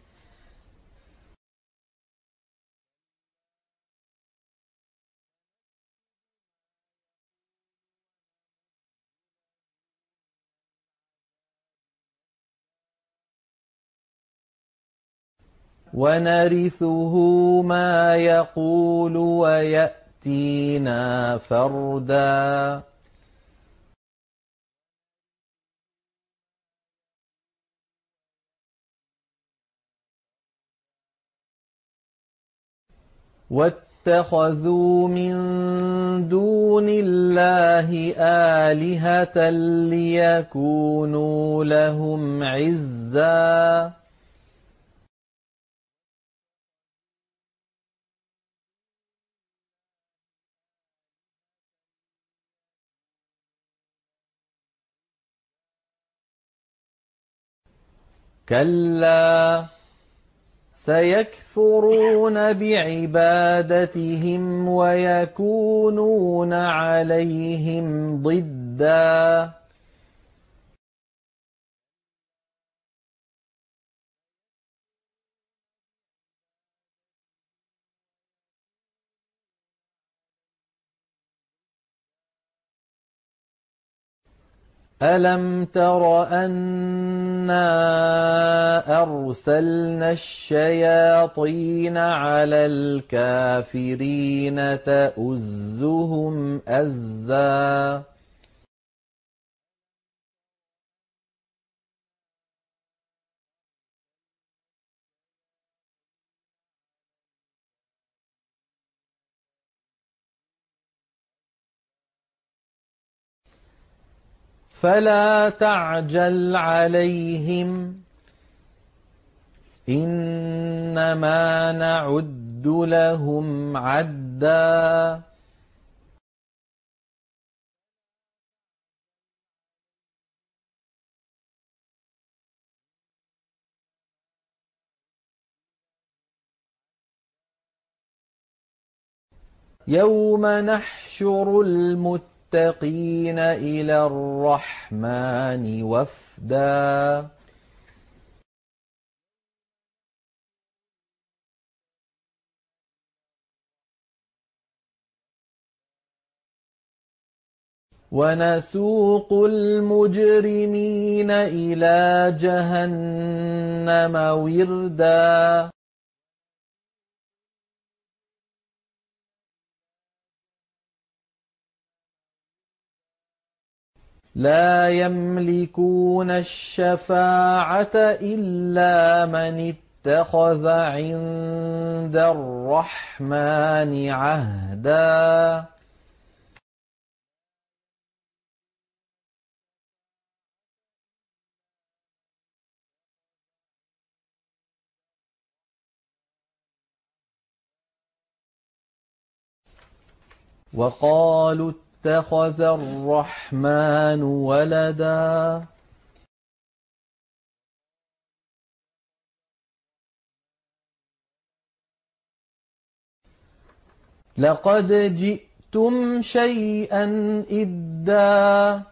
ونرثه ما يقول ويأتينا فردا واتخذوا من دون الله آلهة ليكونوا لهم عزا كلا سيكفرون بعبادتهم ويكونون عليهم ضدا أَلَمْ تَرَ أَنَّا أَرْسَلْنَا الشَّيَاطِينَ عَلَى الْكَافِرِينَ تَؤُزُّهُمْ أَزًّا فَلَا تَعْجَلْ عَلَيْهِمْ إِنَّمَا نَعُدُّ لَهُمْ عَدًّا يَوْمَ نَحْشُرُ الْمُتَّقِينَ إِلَى الرَّحْمَٰنِ وَفْدًا وَنَسُوقُ الْمُجْرِمِينَ إِلَىٰ جَهَنَّمَ وِرْدًا لَا يَمْلِكُونَ الشَّفَاعَةَ إِلَّا مَنِ اتَّخَذَ عِندَ الرَّحْمَٰنِ عَهْدًا وَقَالُوا اتَّخَذَ الرَّحْمَٰنُ وَلَدًا لَّقَدْ جِئْتُمْ شَيْئًا إِدًّا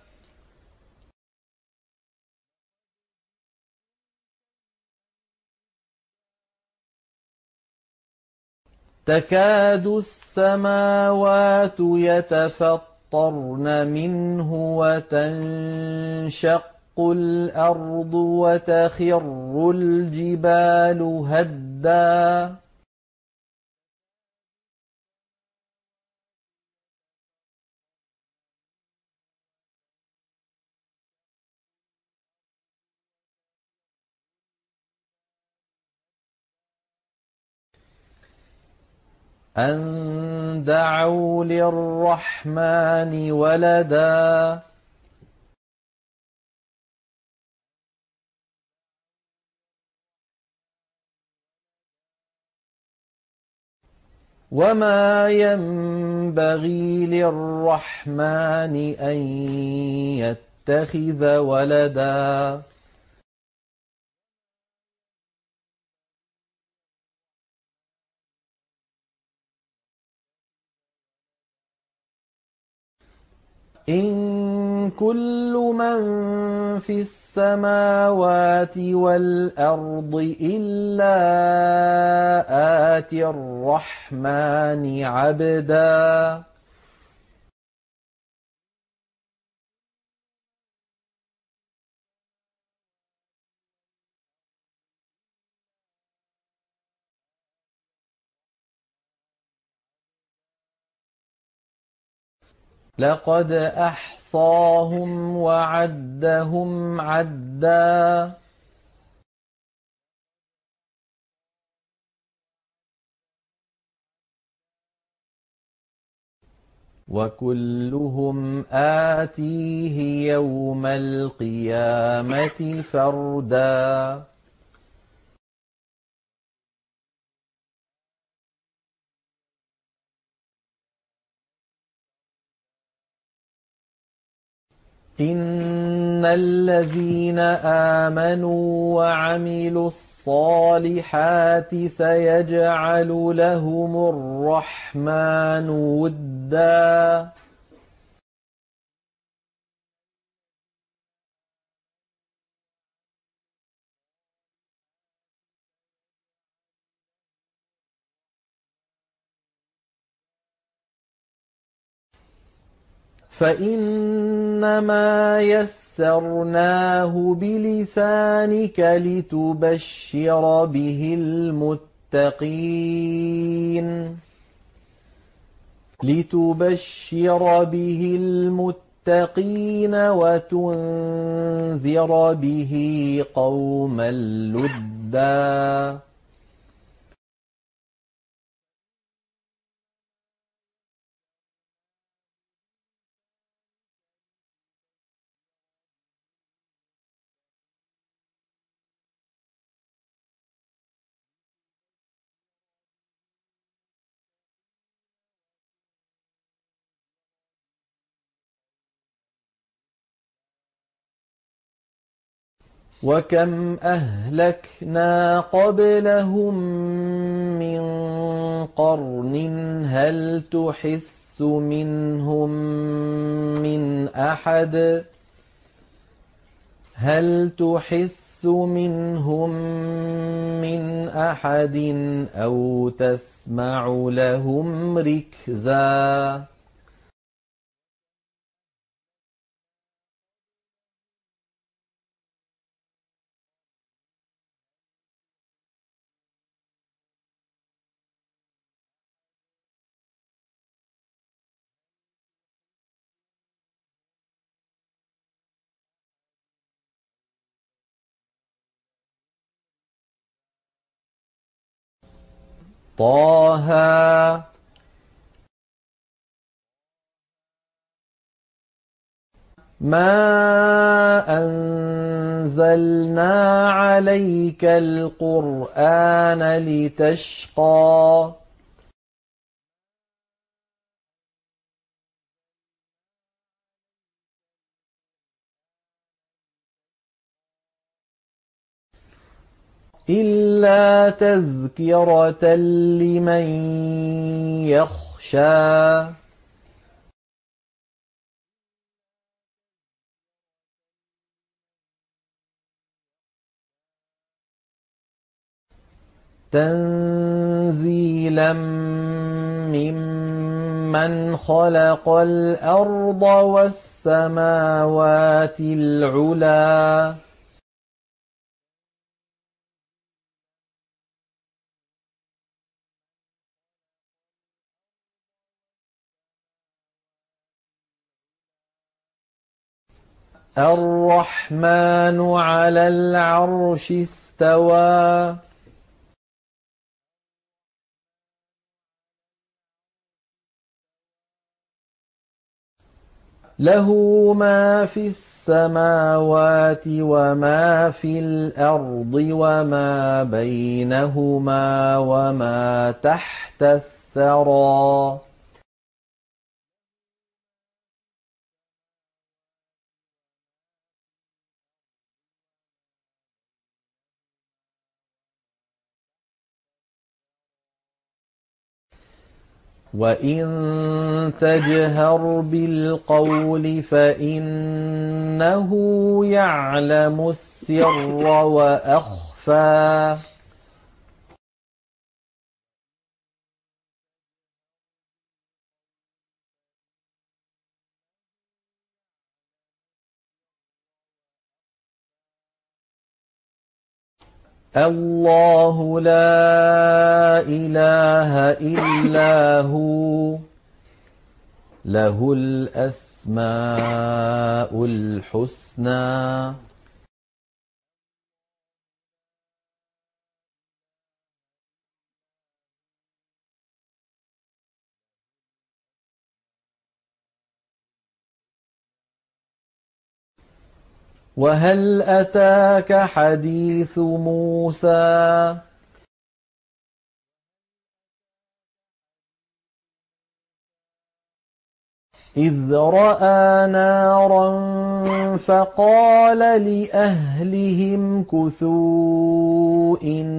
تَكَادُ السَّمَاوَاتُ يَتَفَطَّرْنَ مِنْهُ وَتَنشَقُّ الْأَرْضُ وَتَخِرُّ الْجِبَالُ هَدًّا أَن دَعَوْا لِلرَّحْمَٰنِ وَلَدًا وَمَا يَنبَغِي لِلرَّحْمَٰنِ أَن يَتَّخِذَ وَلَدًا إِن كُلُّ مَن فِي السَّمَاوَاتِ وَالْأَرْضِ إِلَّا آتِي الرَّحْمَٰنِ عَبْدًا لَّقَدْ أَحْصَاهُمْ وَعَدَّهُمْ عَدًّا وَكُلُّهُمْ آتِيهِ يَوْمَ الْقِيَامَةِ فَرْدًا إِنَّ الَّذِينَ آمَنُوا وَعَمِلُوا الصَّالِحَاتِ سَيَجْعَلُ لَهُمُ الرَّحْمَٰنُ وُدًّا فَإِنَّمَا ويسرناه بلسانك لتبشر به المتقين لتبشر به المتقين وتنذر به قوما لُدًّا وكم أهلكنا قبلهم من قرن هل تحس منهم من أحد هل تحس منهم من أحد أو تسمع لهم ركزا طه ما أنزلنا عليك القرآن لتشقى إلا تذكرة لمن يخشى تنزيلا ممن خلق الأرض والسماوات العلى الرحمن على العرش استوى له ما في السماوات وما في الأرض وما بينهما وما تحت الثرى وإن تجهر بالقول فإنه يعلم السر وأخفى الله لا إله إلا هو له الأسماء الحسنى وهل أتاك حديث موسى إذ رأى نارا فقال لأهلهم كثوا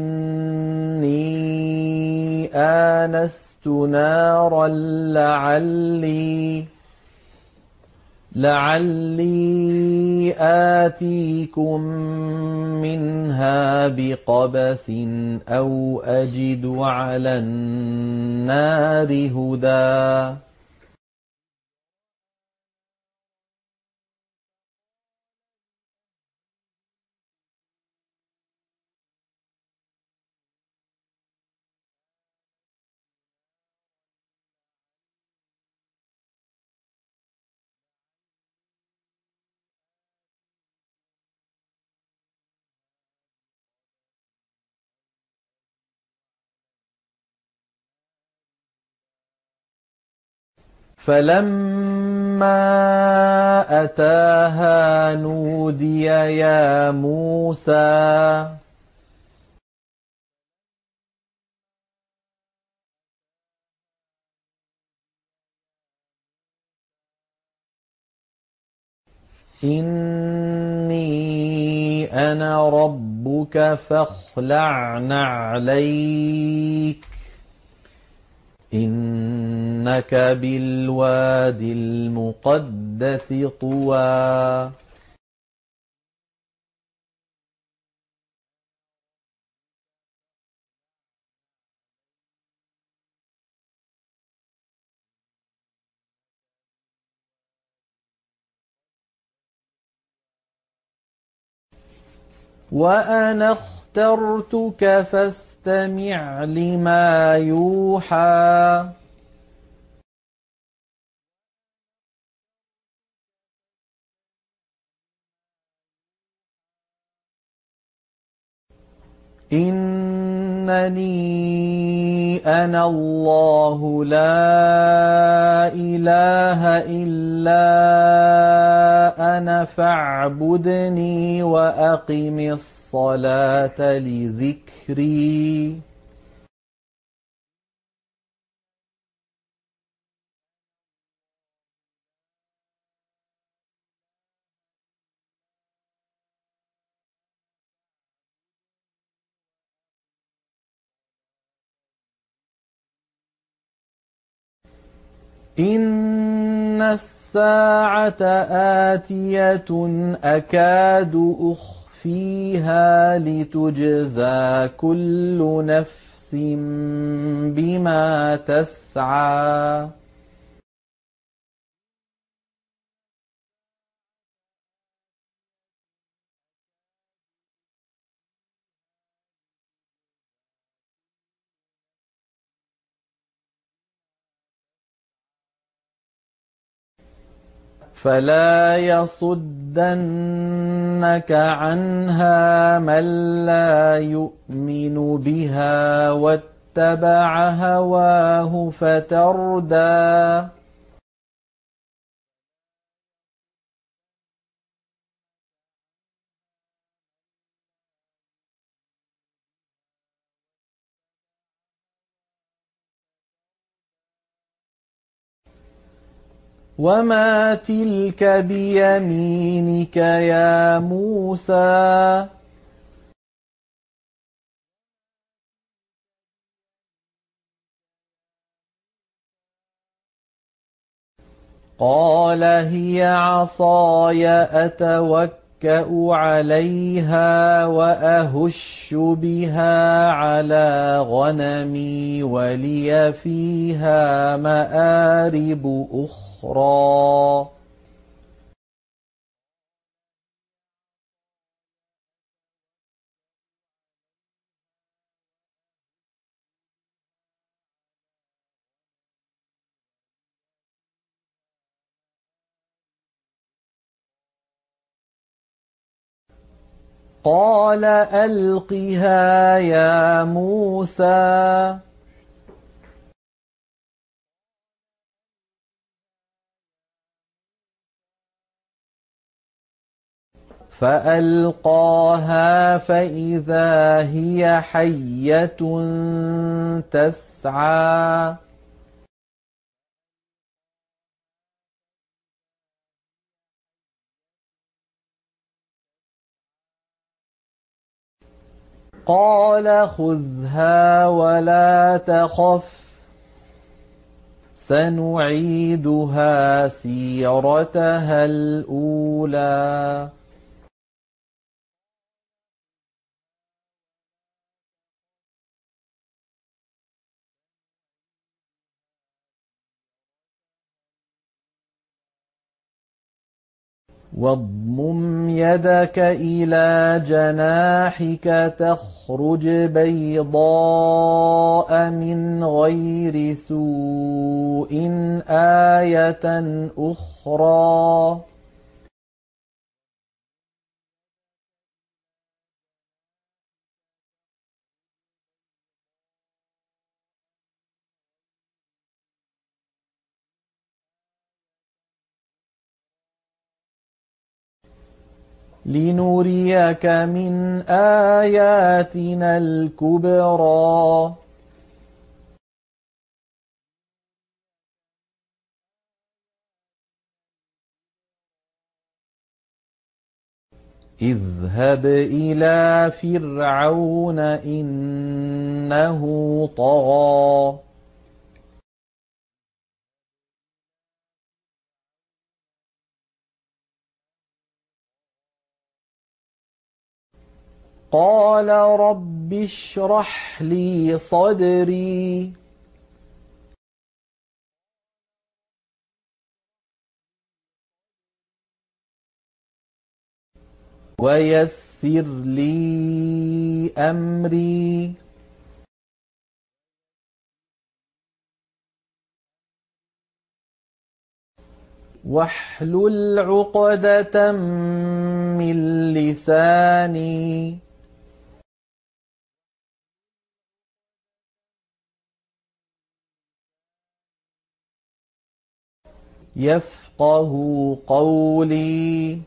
إني آنست نارا لعلي لعلي آتيكم منها بقبس أو أجد على النار هدى فَلَمَّا أَتَاهَا نُودِيَ يَا مُوسَىٰ إِنِّي أَنَا رَبُّكَ فَاخْلَعْ نَعْلَيْكَ إِنَّكَ بِالْوَادِ الْمُقَدَّسِ طُوًى وَأَنَا اخْتَرْتُكَ فَاسْتَمِعْ لِمَا يُوحَىٰ إِنَّنِي أَنَا اللَّهُ لَا إِلَٰهَ إِلَّا أَنَا فَاعْبُدْنِي وَأَقِمِ الصَّلَاةَ لِذِكْرِي إِنَّ السَّاعَةَ آتِيَةٌ أَكَادُ أُخْفِيهَا لِتُجْزَىٰ كُلُّ نَفْسٍ بِمَا تَسْعَىٰ فَلَا يَصُدَّنَّكَ عَنْهَا مَن لَّا يُؤْمِنُ بِهَا وَاتَّبَعَ هَوَاهُ فَتَرْدَىٰ وَمَا تِلْكَ بِيَمِينِكَ يَا مُوسَىٰ قَالَ هِيَ عَصَايَ أَتَوَكَّأُ عَلَيْهَا وَأَهُشُّ بِهَا عَلَىٰ غَنَمِي وَلِيَ فِيهَا مَآرِبُ أُخْرَىٰ قَالَ أَلْقِهَا يَا مُوسَىٰ فَأَلْقَاهَا فَإِذَا هِيَ حَيَّةٌ تَسْعَىٰ قَالَ خُذْهَا وَلَا تَخَفْ سَنُعِيدُهَا سِيرَتَهَا الْأُولَىٰ وَاضْمُمْ يَدَكَ إِلَىٰ جَنَاحِكَ تَخْرُجْ بَيْضَاءَ مِنْ غَيْرِ سُوءٍ آيَةً أُخْرَىٰ لنريك من آياتنا الكبرى اذهب إلى فرعون إنه طغى قال رب اشرح لي صدري ويسر لي أمري واحلل عقدة من لساني يفقه قولي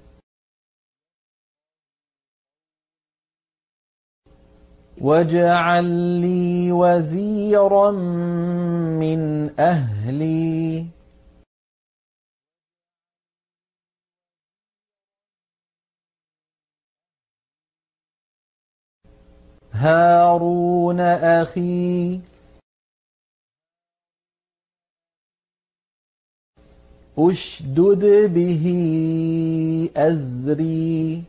واجعل لي وزيرا من أهلي هارون أخي اشدد به أزري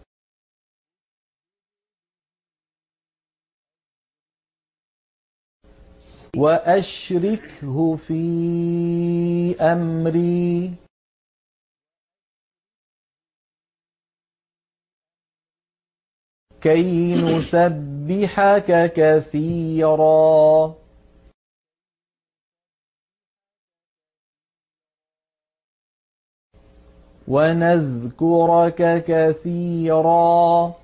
وأشركه في أمري كي نسبحك كثيرا ونذكرك كثيرا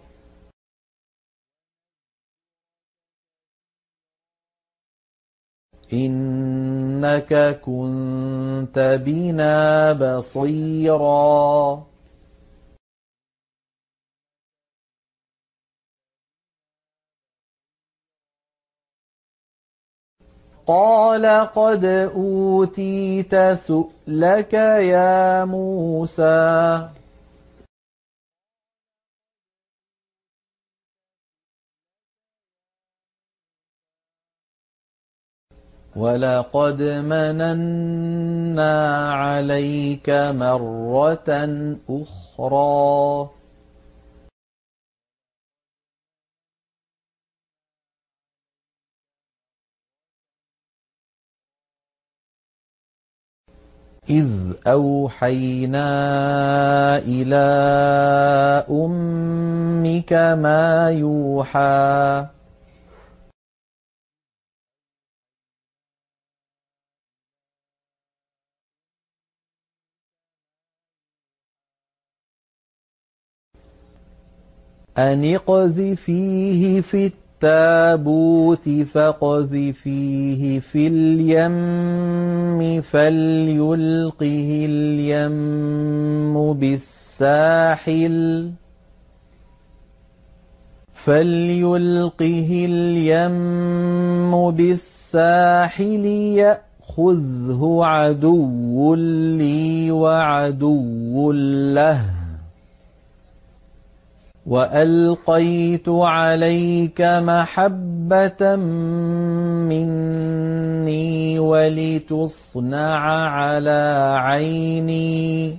إنك كنت بنا بصيرا قال قد أوتيت سؤلك يا موسى ولقد مننا عليك مرة أخرى إذ أوحينا إلى أمك ما يوحى أن اقذفيه في التابوت فاقذفيه في اليم فليلقه اليم بالساحل فليلقه اليم بالساحل يأخذه عدو لي وعدو له وألقيت عليك محبة مني ولتصنع على عيني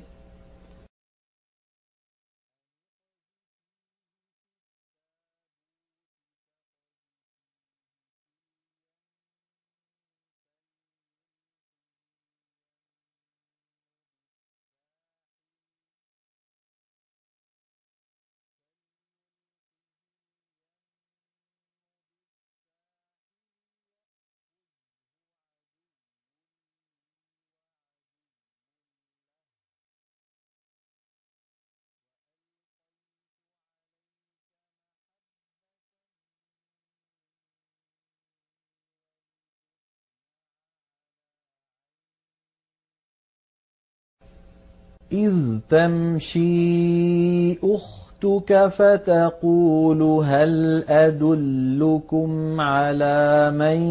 إذ تمشي أختك جئتك فتقول هل أدلكم على من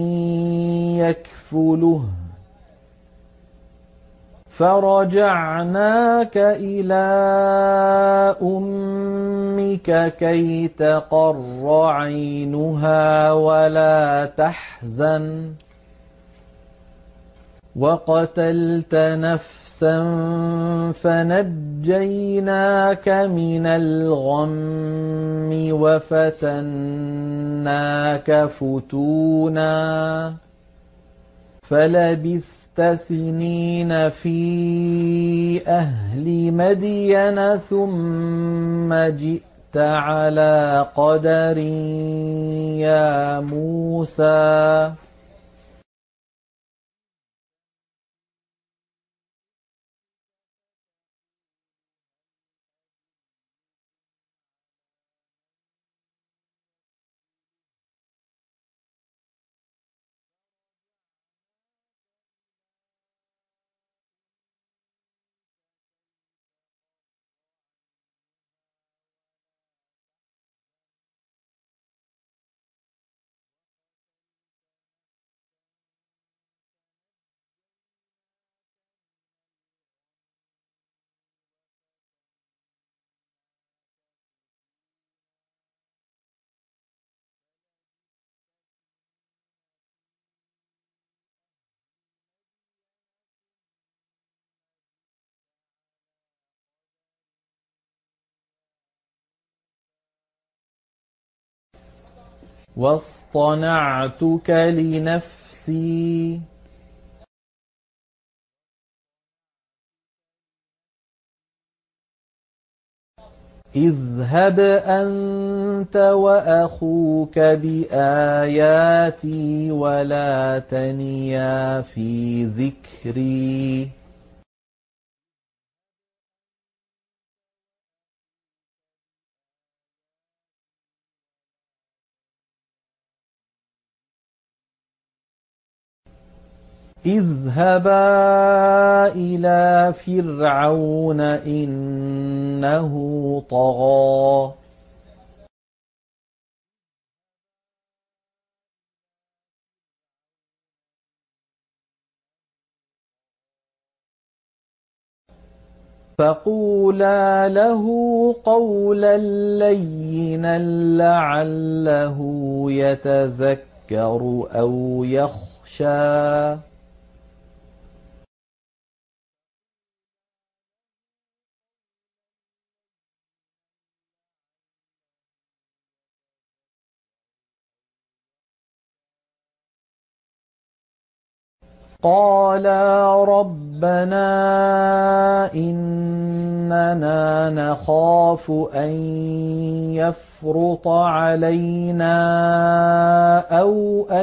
يكفله فرجعناك إلى أمك كي تقر عينها ولا تحزن وقتلت نفسا فنجيناك من الغم وفتناك فتونا فلبثت سنين في أهل مدين ثم جئت على قدر يا موسى واصطنعتك لنفسي اذهب أنت وأخوك بآياتي ولا تنيا في ذكري اذهبا إلى فرعون إنه طغى فقولا له قولا لينا لعله يتذكر أو يخشى قالا ربنا إننا نخاف أن يفرط علينا أو أن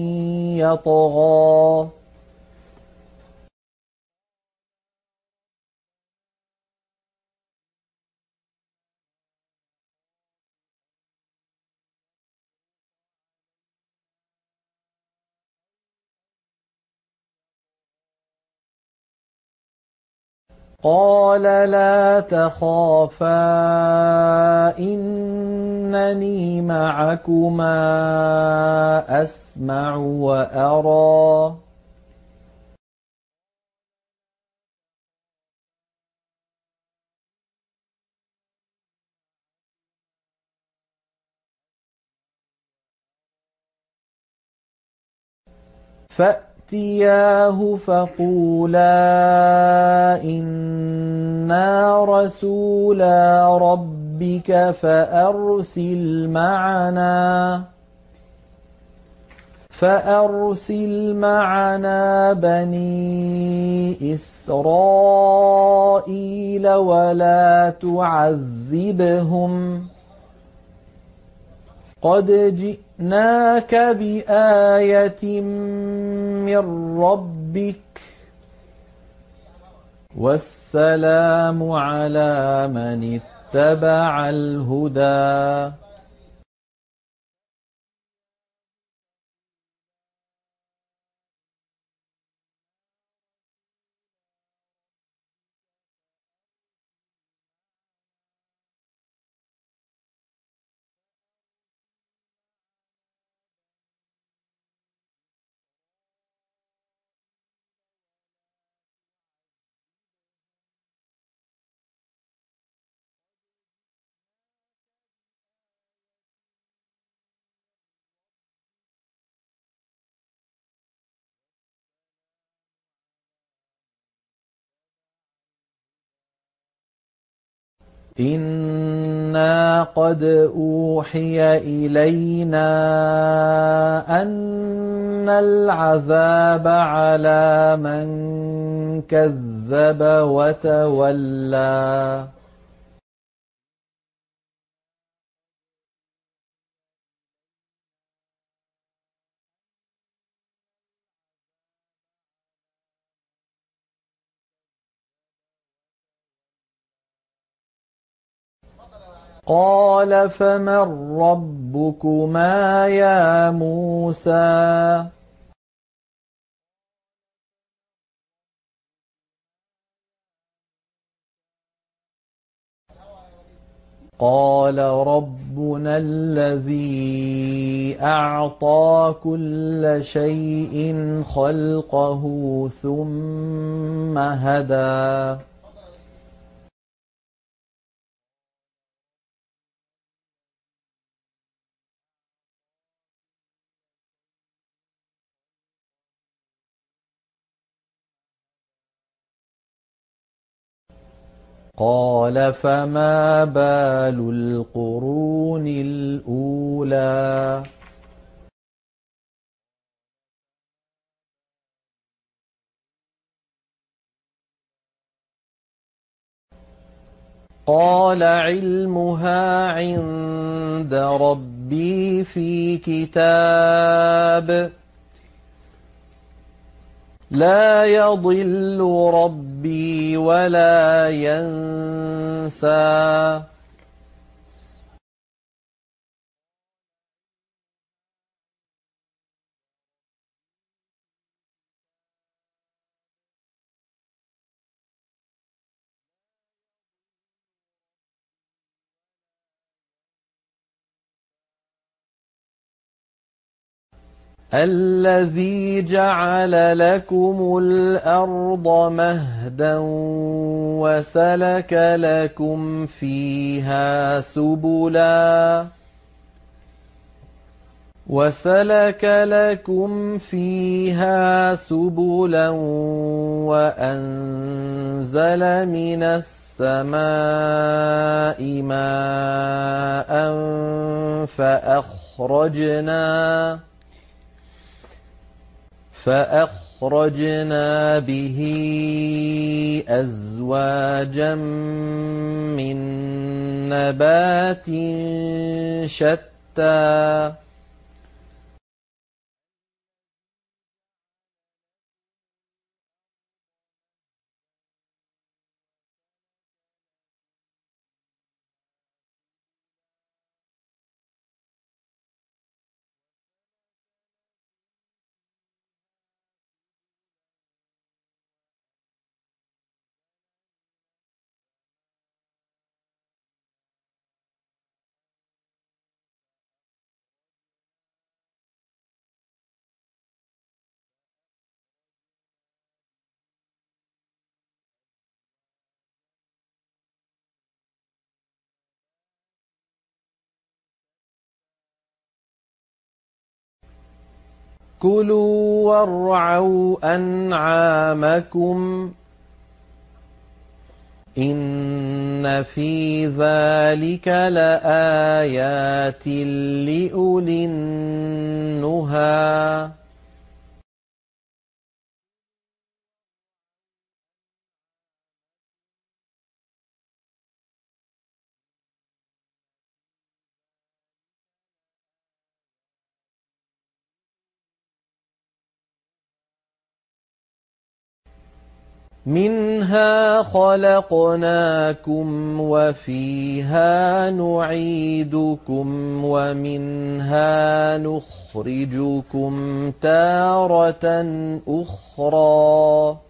يطغى قال لا تخافا إنني معكما أسمع وأرى فأتياه فقولا إنا رسولا ربك فأرسل معنا فأرسل معنا بني إسرائيل ولا تعذبهم قد جئناك بآية من ربك والسلام على من اتبع الهدى إِنَّا قَدْ أُوحِيَ إِلَيْنَا أَنَّ الْعَذَابَ عَلَىٰ مَن كَذَّبَ وَتَوَلَّىٰ قَالَ فَمَن رَّبُّكُمَا يَا مُوسَىٰ قَالَ رَبُّنَا الَّذِي أَعْطَىٰ كُلَّ شَيْءٍ خَلْقَهُ ثُمَّ هَدَىٰ قَالَ فَمَا بَالُ الْقُرُونِ الْأُولَىٰ قَالَ عِلْمُهَا عِندَ رَبِّي فِي كِتَابٍ لَّا يَضِلُّ رَبِّي وَلَا يَنسَى الَّذِي جَعَلَ لَكُمُ الْأَرْضَ مَهْدًا وَسَلَكَ لَكُمْ فِيهَا سُبُلًا وَسَلَكَ لَكُمْ فِيهَا سُبُلًا وَأَنزَلَ مِنَ السَّمَاءِ مَاءً فَأَخْرَجْنَا فَأَخْرَجْنَا بِهِ أَزْوَاجًا مِّن نَّبَاتٍ شَتَّىٰ كُلُوا وَارْعَوْا أَنْعَامَكُمْ إِنَّ فِي ذَٰلِكَ لَآيَاتٍ لِّأُولِي النُّهَىٰ مِنْهَا خَلَقْنَاكُمْ وَفِيهَا نُعِيدُكُمْ وَمِنْهَا نُخْرِجُكُمْ تَارَةً أُخْرَىٰ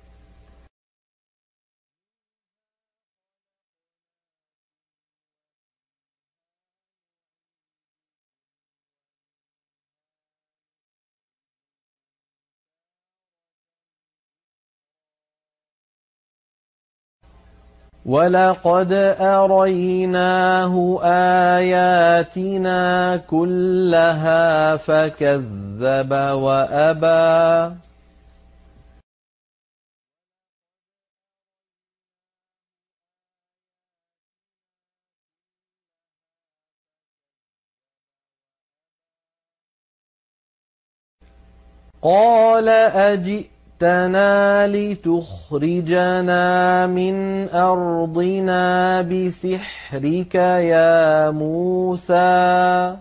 وَلَقَدْ أَرَيْنَاهُ آيَاتِنَا كُلَّهَا فَكَذَّبَ وَأَبَىٰ قَالَ أَجِئْتَنَا لِتُخْرِجَنَا مِنْ أَرْضِنَا بِسِحْرِكَ يَا مُوسَىٰ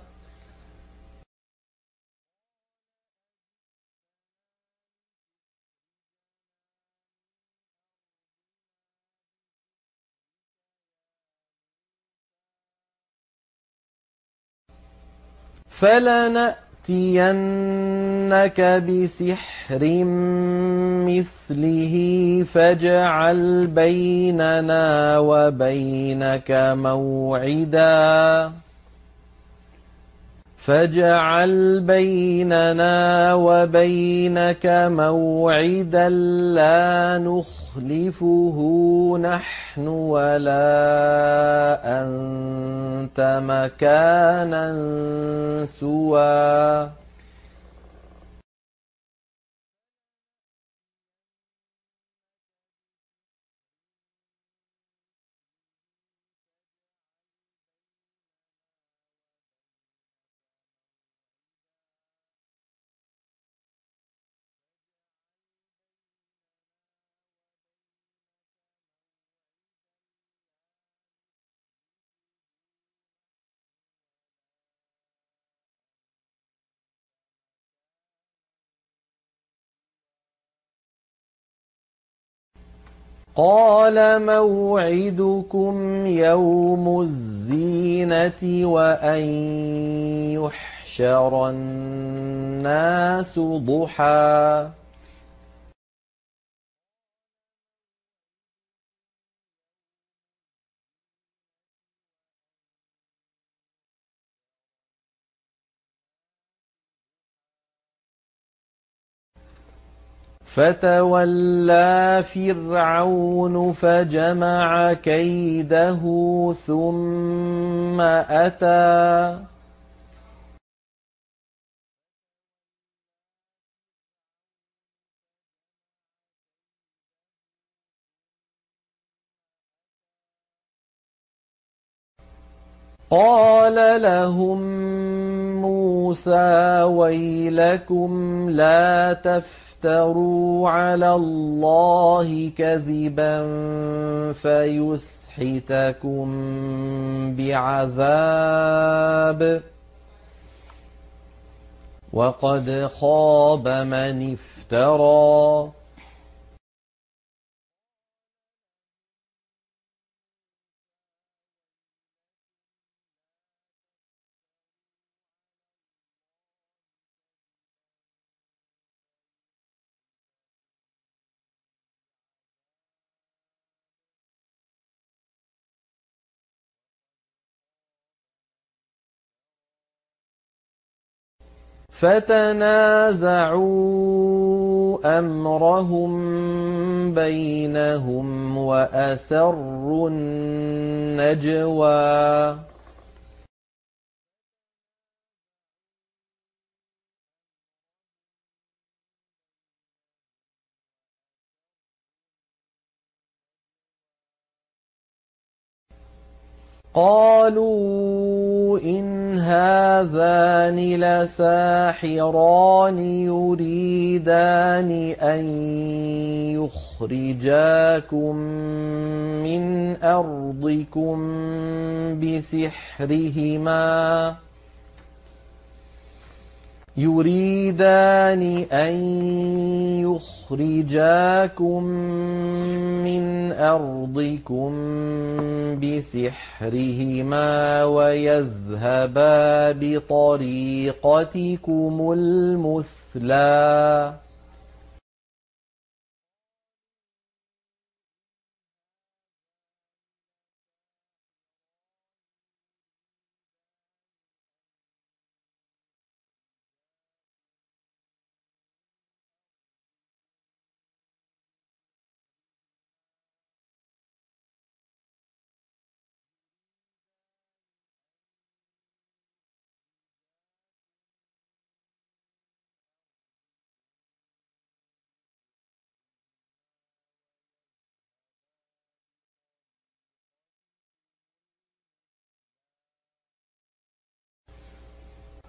فَلَنَأْتِيَنَّكَ بِسِحْرٍ مِّثْلِهِ فَاجْعَلْ بَيْنَنَا وَبَيْنَكَ مَوْعِدًا فَاجْعَلْ بَيْنَنَا وَبَيْنَكَ مَوْعِدًا لَّا نُخْلِفُهُ نَحْنُ وَلَا أَنتَ مَكَانًا سُوًى قَالَ مَوْعِدُكُمْ يَوْمُ الزِّينَةِ وَأَن يُحْشَرَ النَّاسُ ضُحًى فَتَوَلَّىٰ فِرْعَوْنُ فَجَمَعَ كَيْدَهُ ثُمَّ أَتَىٰ قَالَ لَهُم مُّوسَىٰ وَيْلَكُمْ لَا تَفْتَرُوا عَلَى اللَّهِ كَذِبًا فَيُسْحِتَكُم بِعَذَابٍ ۖ وَقَدْ خَابَ مَنِ افْتَرَىٰ فَتَنَازَعُوا أَمْرَهُم بَيْنَهُمْ وَأَسَرُّوا النَّجْوَىٰ قَالُوا إِنْ هَٰذَانِ لَسَاحِرَانِ يُرِيدَانِ أَن يُخْرِجَاكُم مِّنْ أَرْضِكُم بِسِحْرِهِمَا يُرِيدَانِ أَن يُخْرِجَاكُم مِّنْ أَرْضِكُم بِسِحْرِهِمَا وَيَذْهَبَا بِطَرِيقَتِكُمُ الْمُثْلَىٰ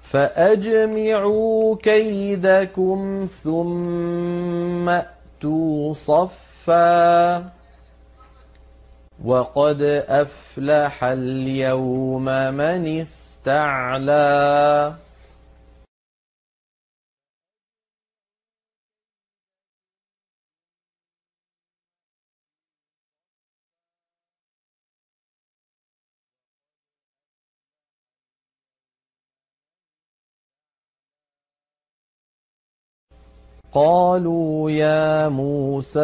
فأجمعوا كيدكم ثم أتوا صفا وقد أفلح اليوم من استعلى. قالوا يا موسى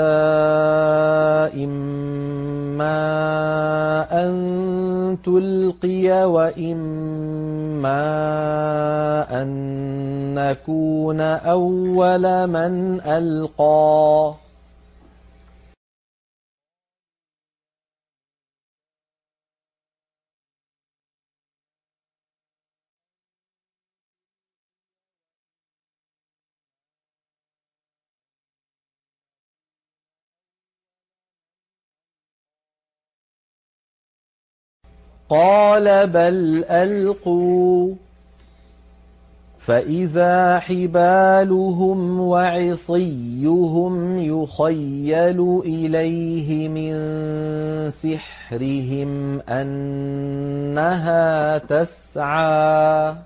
إما أن تلقي وإما أن نكون أول من ألقى. قال بل ألقوا فإذا حبالهم وعصيهم يخيل إليه من سحرهم أنها تسعى.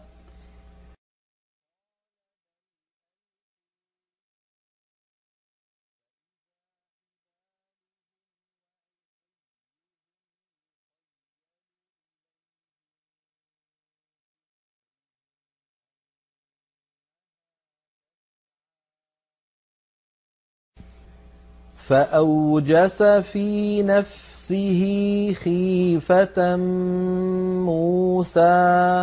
فأوجس في نفسه خيفة موسى.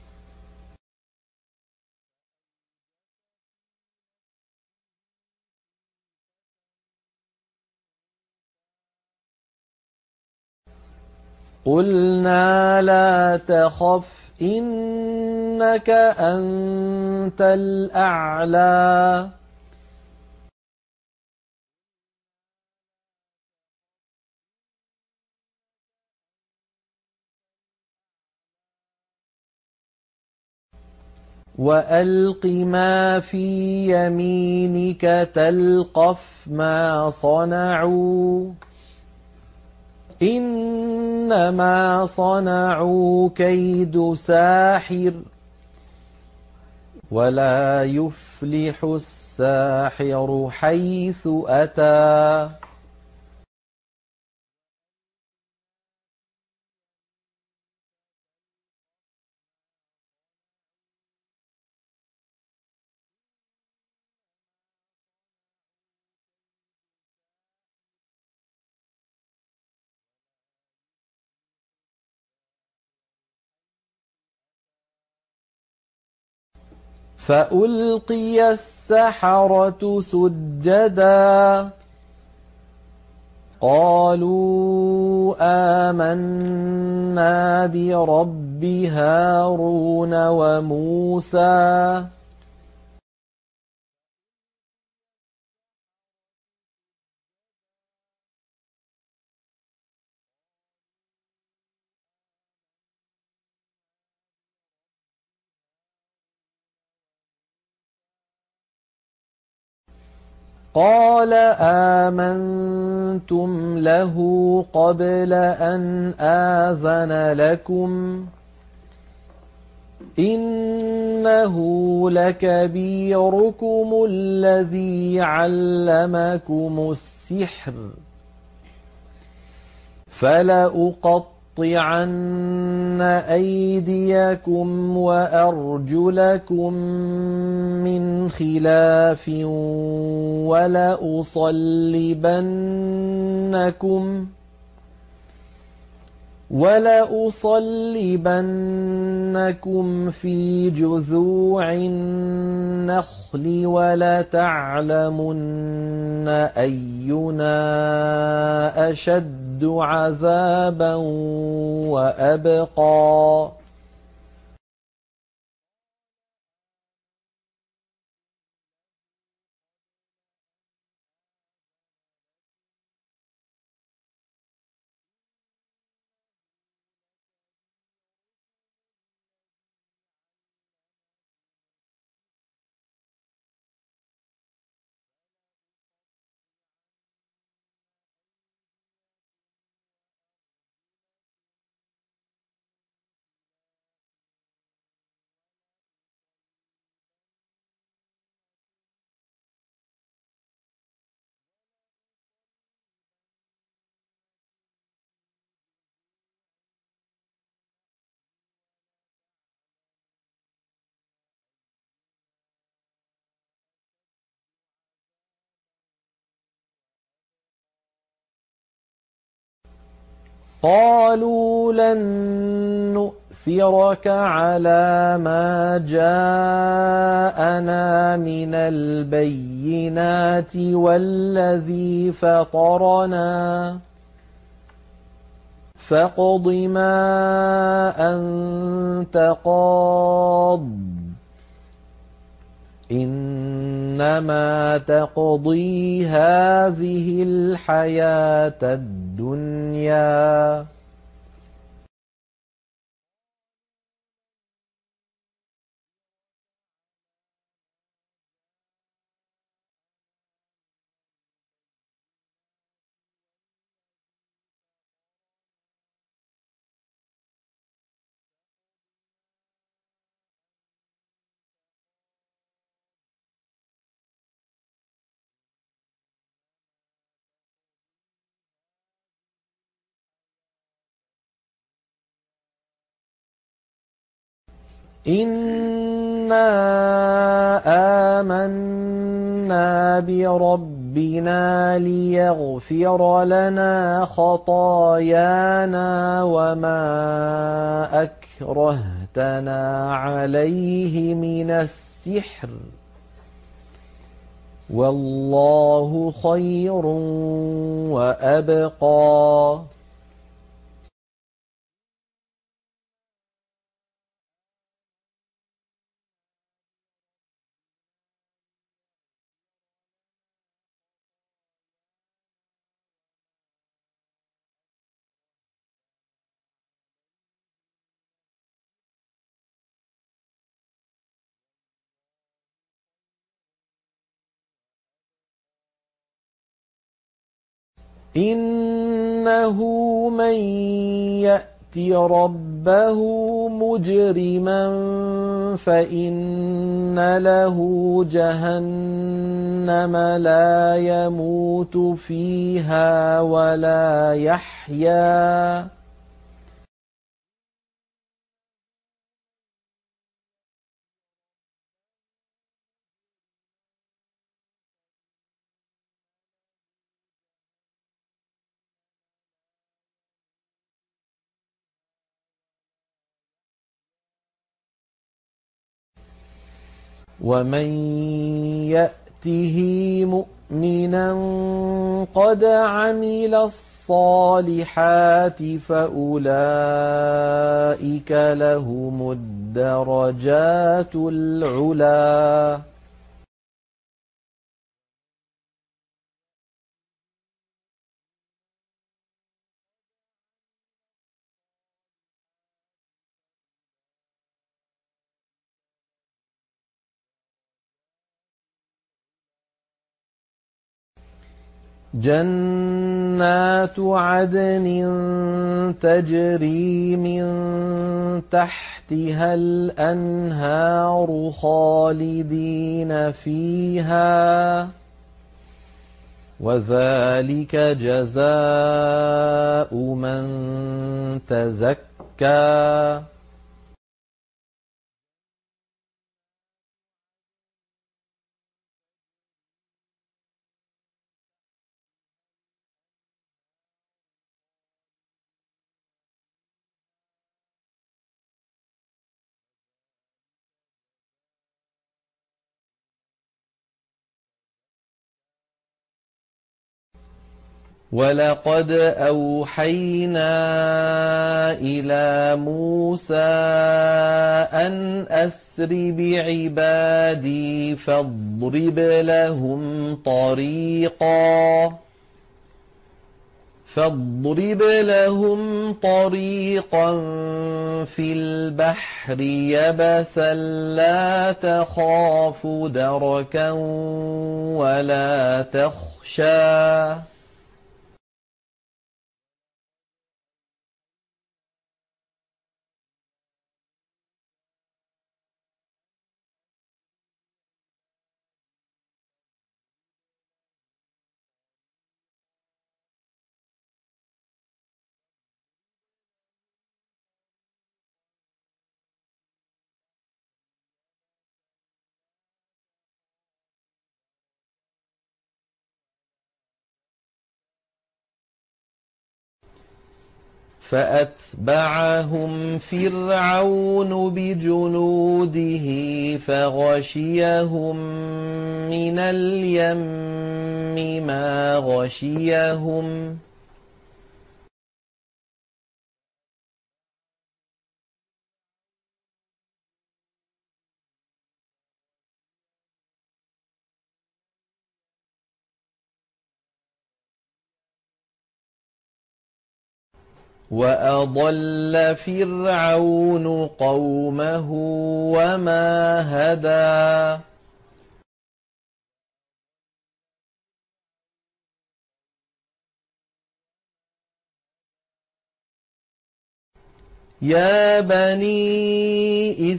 قلنا لا تخف إنك أنت الأعلى. وألق ما في يمينك تلقف ما صنعوا إنما صنعوا كيد ساحر ولا يفلح الساحر حيث أتى. فألقي السحرة سجدا قالوا آمنا برب هارون وموسى. قال آمنتم له قبل أن آذن لكم إنه لكبيركم الذي علمكم السحر فلأقطعن أيديكم وأرجلكم من خلاف ولأصلبنكم ولأصلبنكم في جذوع النخل ولتعلمن أينا أشد عذابا وأبقى. قَالُوا لَن نُّؤْثِرَكَ عَلَىٰ مَا جَاءَنَا مِنَ الْبَيِّنَاتِ وَالَّذِي فَطَرَنَا فَاقْضِ مَا أَنتَ قَاضٍ إِنَّمَا تَقْضِي هَٰذِهِ الْحَيَاةَ الدُّنْيَا إِنَّا آمَنَّا بِرَبِّنَا لِيَغْفِرَ لَنَا خَطَايَانَا وَمَا أَكْرَهْتَنَا عَلَيْهِ مِنَ السِّحْرِ ۗ وَاللَّهُ خَيْرٌ وَأَبْقَىٰ إِنَّهُ مَن يَأْتِ رَبَّهُ مُجْرِمًا فَإِنَّ لَهُ جَهَنَّمَ لَا يَمُوتُ فِيهَا وَلَا يَحْيَىٰ وَمَن يَأْتِهِ مُؤْمِنًا قَدْ عَمِلَ الصَّالِحَاتِ فَأُولَٰئِكَ لَهُمُ الدَّرَجَاتُ الْعُلَىٰ جَنَّاتُ عَدْنٍ تَجْرِي مِن تَحْتِهَا الْأَنْهَارُ خَالِدِينَ فِيهَا ۚ وَذَٰلِكَ جَزَاءُ مَن تَزَكَّىٰ وَلَقَدْ أَوْحَيْنَا إِلَىٰ مُوسَىٰ أَنْ أَسْرِ بِعِبَادِي فَاضْرِبْ لَهُمْ طَرِيقًا فاضرب لهم طريقا في البحر يبسا لا تخاف دركا ولا تخشى فأتبعهم فرعون بجنوده فغشيهم من اليم ما غشيهم وأضل فرعون قومه وما هدى يا بني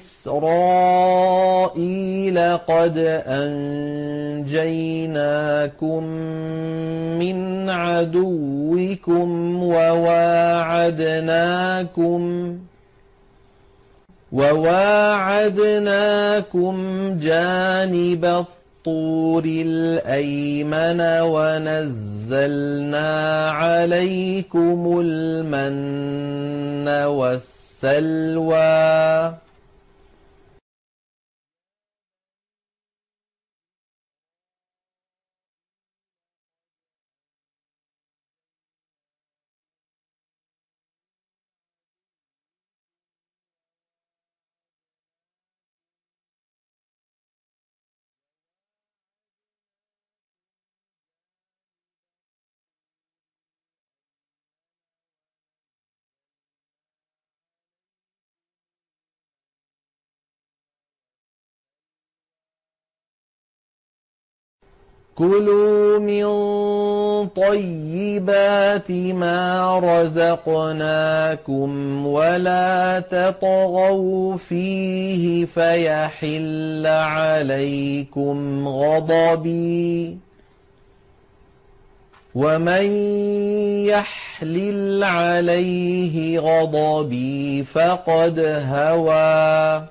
إسرائيل قد أنجيناكم من عدوكم وواعدناكم وواعدناكم جانب الطور الأيمن ونزلنا عليكم المن والسلوى كلوا من طيبات ما رزقناكم ولا تطغوا فيه فيحل عليكم غضبي ومن يحلل عليه غضبي فقد هوى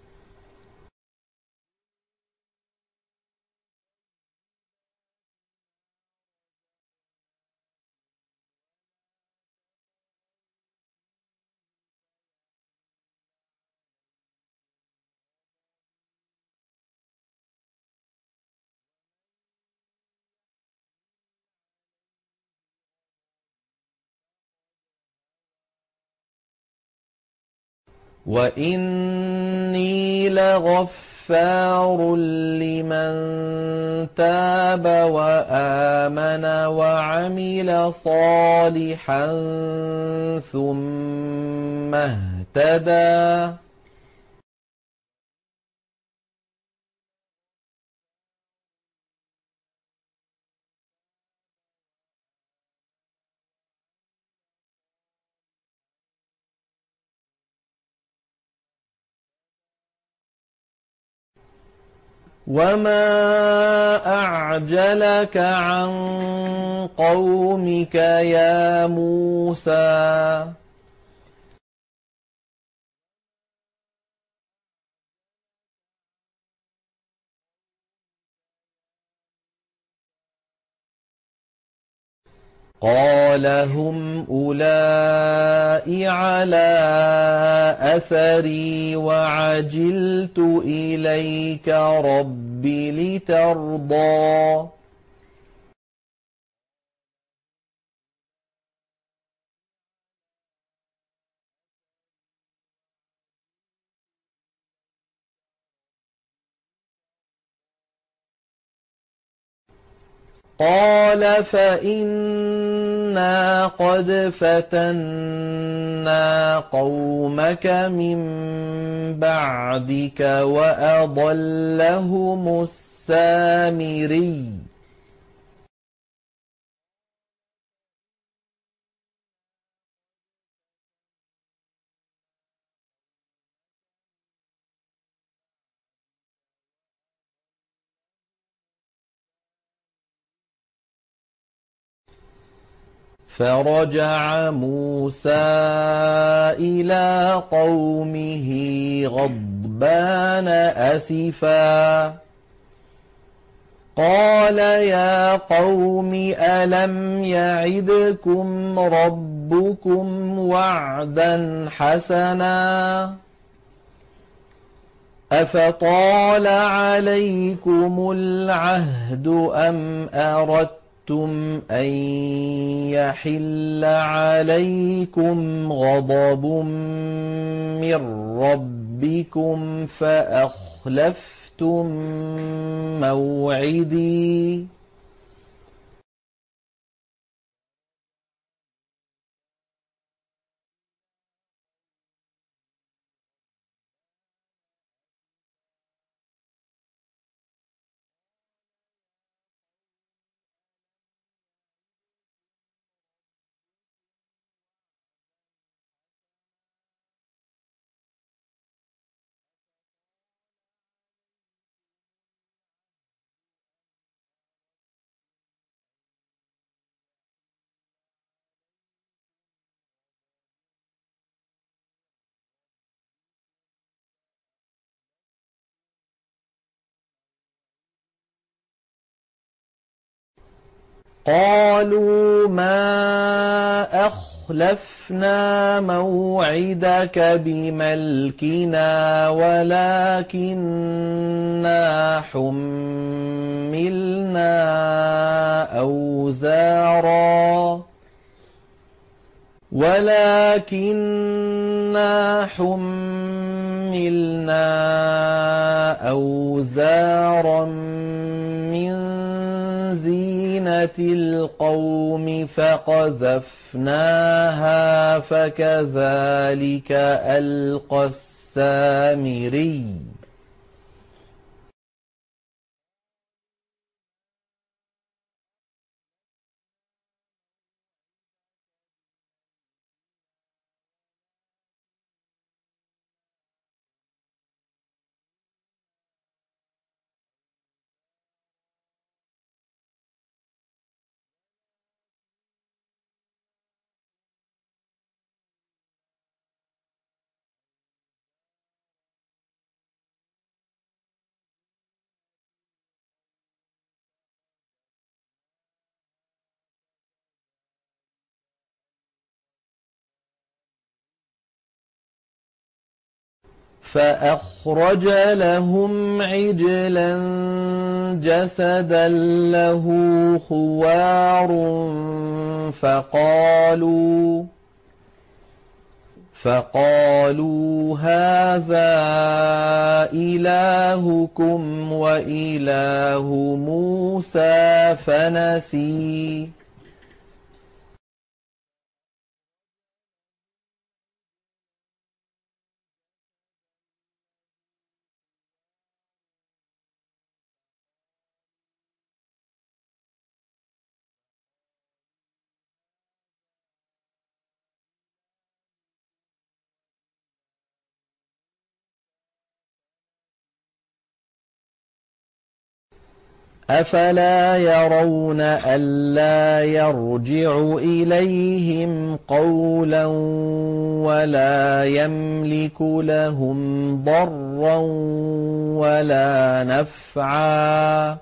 وإني لغفار لمن تاب وآمن وعمل صالحا ثم اهتدى وما أعجلك عن قومك يا موسى قال هم أولئك على أثري وعجلت إليك رب لترضى قال فإنا قد فتنا قومك من بعدك وأضلهم السامري فرجع موسى إلى قومه غضبان أسفا قَالَ يَا قَوْمِ أَلَمْ يَعِدْكُمْ رَبُّكُمْ وَعْدًا حَسَنًا ۚ أَفَطَالَ عَلَيْكُمُ الْعَهْدُ أَمْ أَرَدتُّمْ أَن يَحِلَّ عَلَيْكُمْ غَضَبٌ مِّن رَّبِّكُمْ فَأَخْلَفْتُم مَّوْعِدِي قَالُوا مَا أَخْلَفْنَا مَوْعِدَكَ بِمَلْكِنَا وَلَٰكِنَّا حُمِّلْنَا أَوْزَارًا وَلَٰكِنَّا حُمِّلْنَا أَوْزَارًا مِّن زِينَةِ الْقَوْمِ فَقَذَفْنَاهَا فَكَذَٰلِكَ أَلْقَى السَّامِرِيُّ فَأَخْرَجَ لَهُمْ عِجْلًا جَسَدًا لَّهُ خُوَارٌ فَقَالُوا فَقَالُوا هَٰذَا إِلَٰهُكُمْ وَإِلَٰهُ مُوسَىٰ فَنَسِيَ أَفَلَا يَرَوْنَ أَلَّا يَرْجِعُ إِلَيْهِمْ قَوْلًا وَلَا يَمْلِكُ لَهُمْ ضَرًّا وَلَا نَفْعًا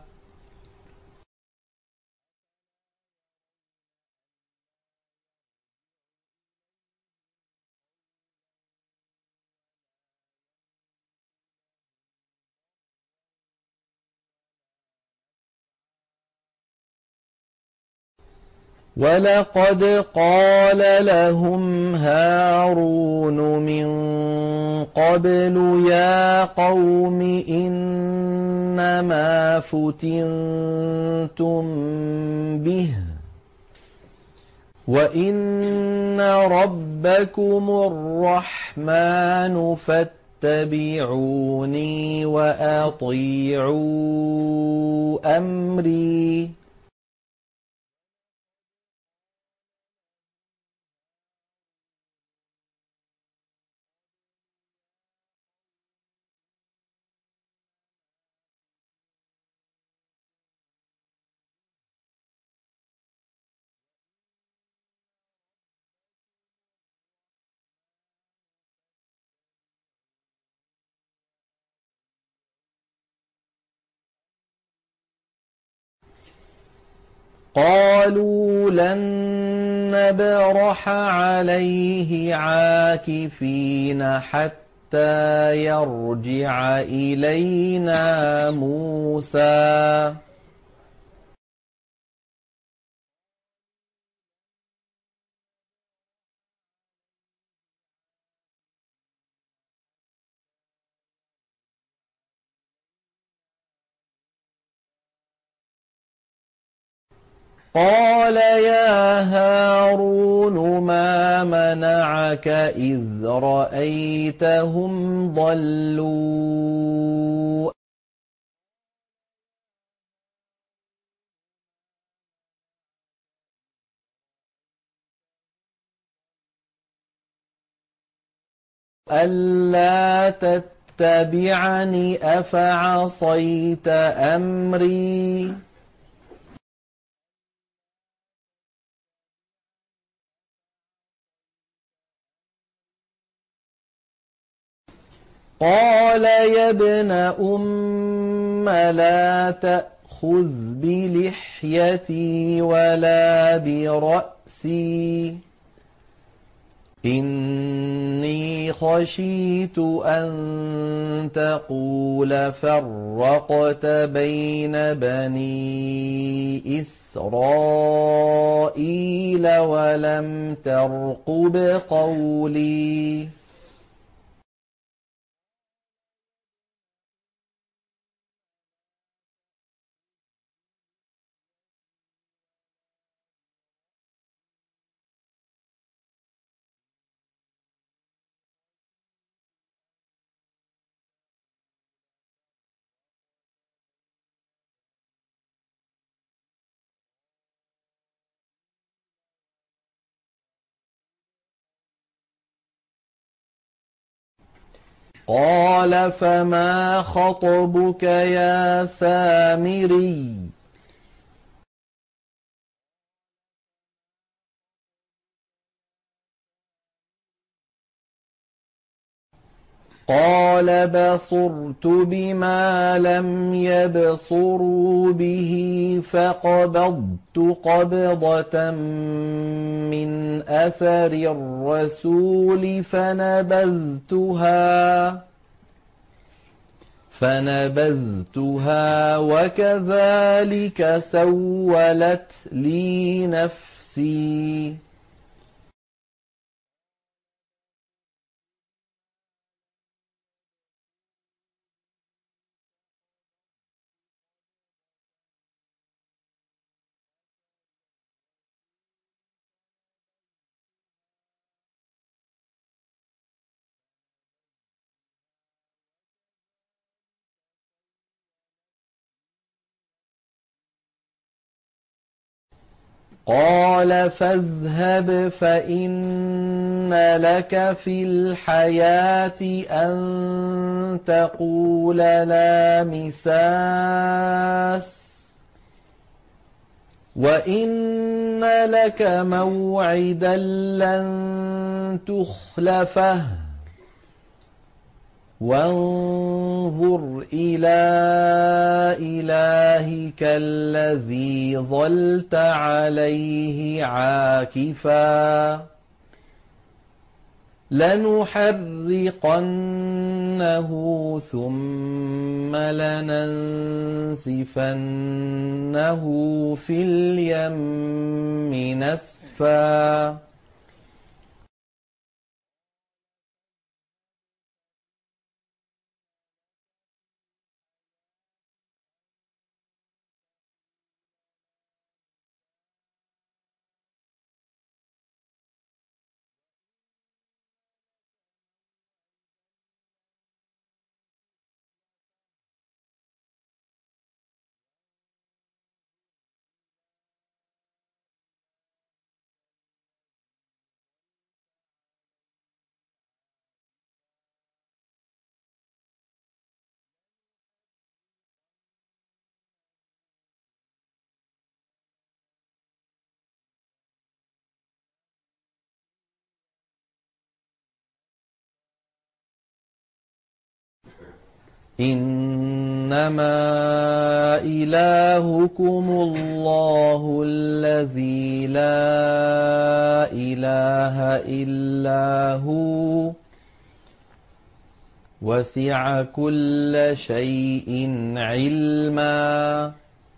وَلَقَدْ قَالَ لَهُمْ هَارُونُ مِن قَبْلُ يَا قَوْمِ إِنَّمَا فُتِنتُم بِهِ ۖ وَإِنَّ رَبَّكُمُ الرَّحْمَٰنُ فَاتَّبِعُونِي وَأَطِيعُوا أَمْرِي قالوا لن نبرح عليه عاكفين حتى يرجع إلينا موسى قال يا هارون ما منعك إذ رأيتهم ضلوا ألا تتبعني أفعصيت أمري قال يا ابن أم لا تأخذ بلحيتي ولا برأسي إني خشيت أن تقول فرقت بين بني إسرائيل ولم ترقب قولي قال فما خطبك يا سامري قال بصرت بما لم يبصروا به فقبضت قبضة من أثر الرسول فنبذتها فنبذتها وكذلك سولت لي نفسي قال فاذهب فإن لك في الحياة أن تقول لا مساس وإن لك موعدا لن تخلفه وانظر إلى إلهك الذي ظلت عليه عاكفا لنحرقنه ثم لننسفنه في اليم نسفا إنما إلهكم الله الذي لا إله إلا هو وسع كل شيء علما.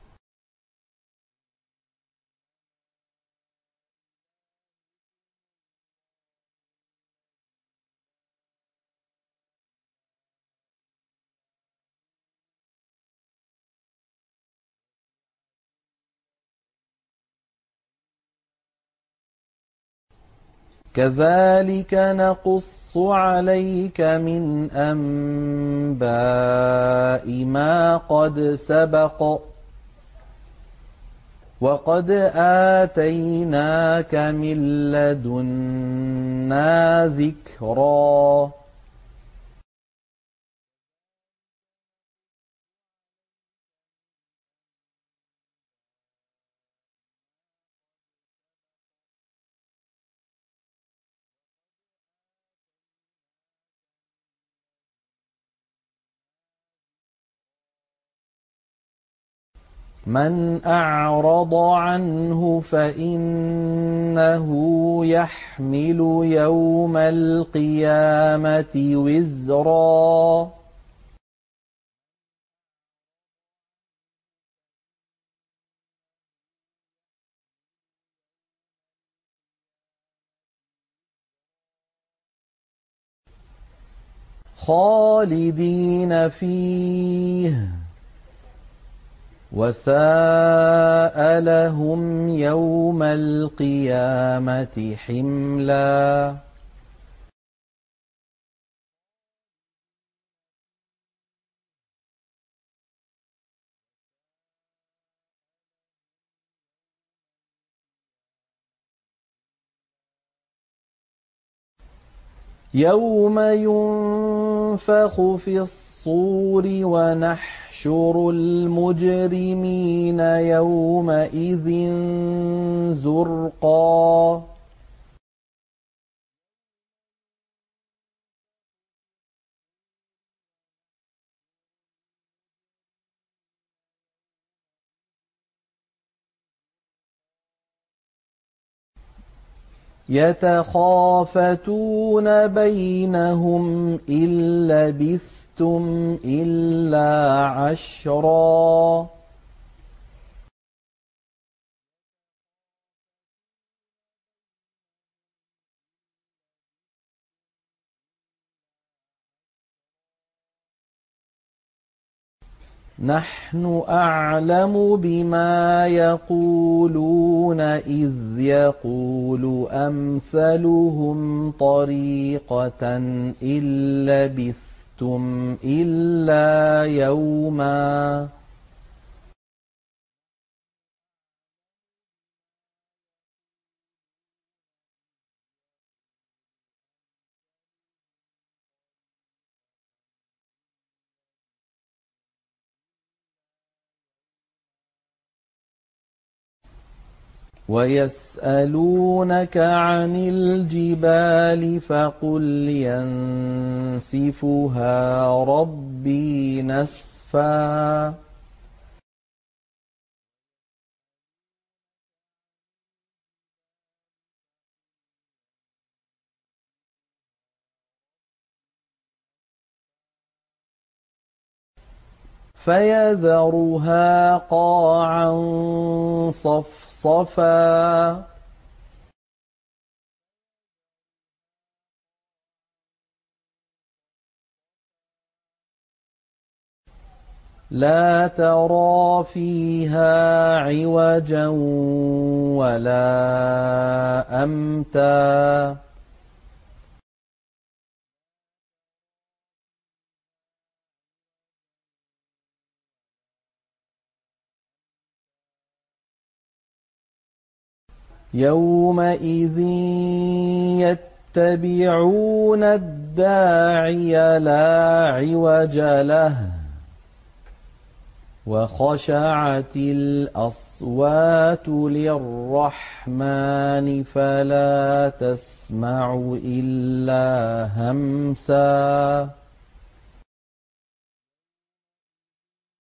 كذلك نقص عليك من أنباء ما قد سبق وقد آتيناك من لدنا ذكرا. من أعرض عنه فإنه يحمل يوم القيامة وزرا. خالدين فيه وساء لهم يوم القيامة حملا. يوم ينفخ في الصور ونحشر المجرمين يومئذ زرقا. يتخافتون بينهم إن لبثتم إلا عشرا. نحن أعلم بما يقولون إذ يقول أمثلهم طريقة إن لبثتم إلا يوما. ويسألونك عن الجبال فقل ينسفها ربي نسفا. فيذرها قاعا صفصفا. لا ترى فيها عوجا ولا أمتا. يومئذ يتبعون الداعي لا عوج له وخشعت الأصوات للرحمن فلا تسمع إلا همسا.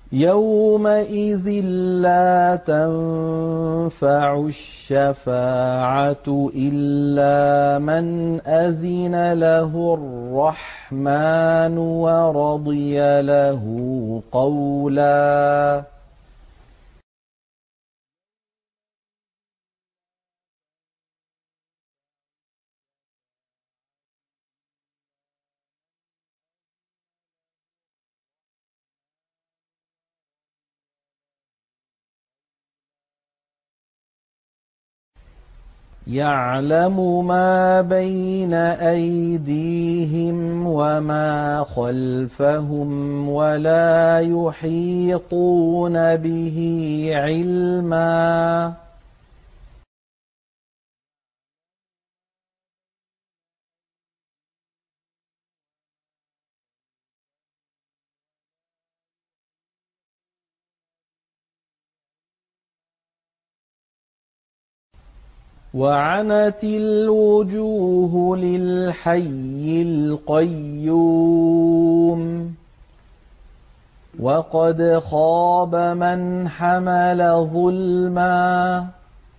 يومئذ لا تنفع الشفاعة إلا من أذن له الرحمن ورضي له قولا. يعلم ما بين أيديهم وما خلفهم ولا يحيطون به علما. وعنت الوجوه للحي القيوم وقد خاب من حمل ظلما.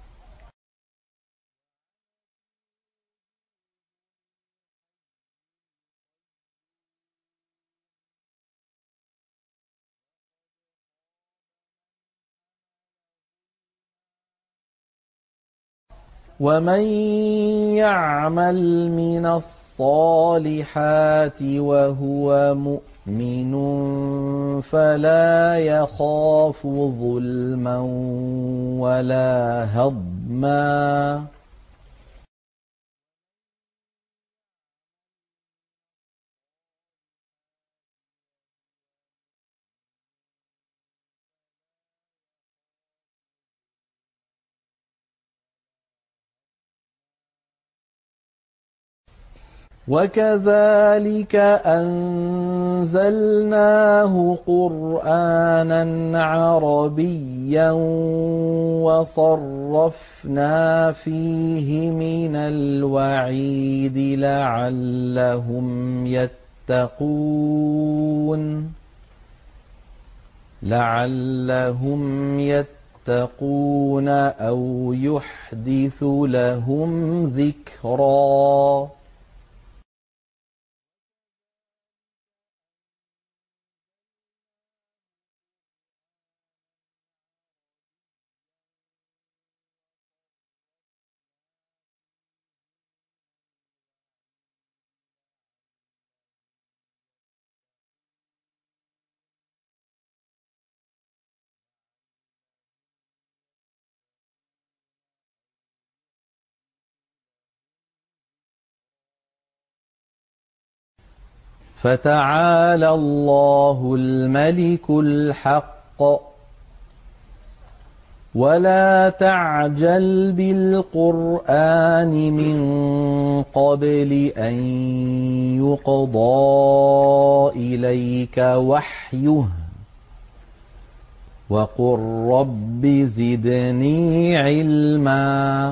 ومن يعمل من الصالحات وهو مؤمن فلا يخاف ظلما ولا هضما. وكذلك أنزلناه قرآنا عربيا وصرفنا فيه من الوعيد لعلهم يتقون لعلهم يتقون أو يحدث لهم ذكرا. فتعالى الله الملك الحق ولا تعجل بالقرآن من قبل أن يقضى إليك وحيه وقل رب زدني علما.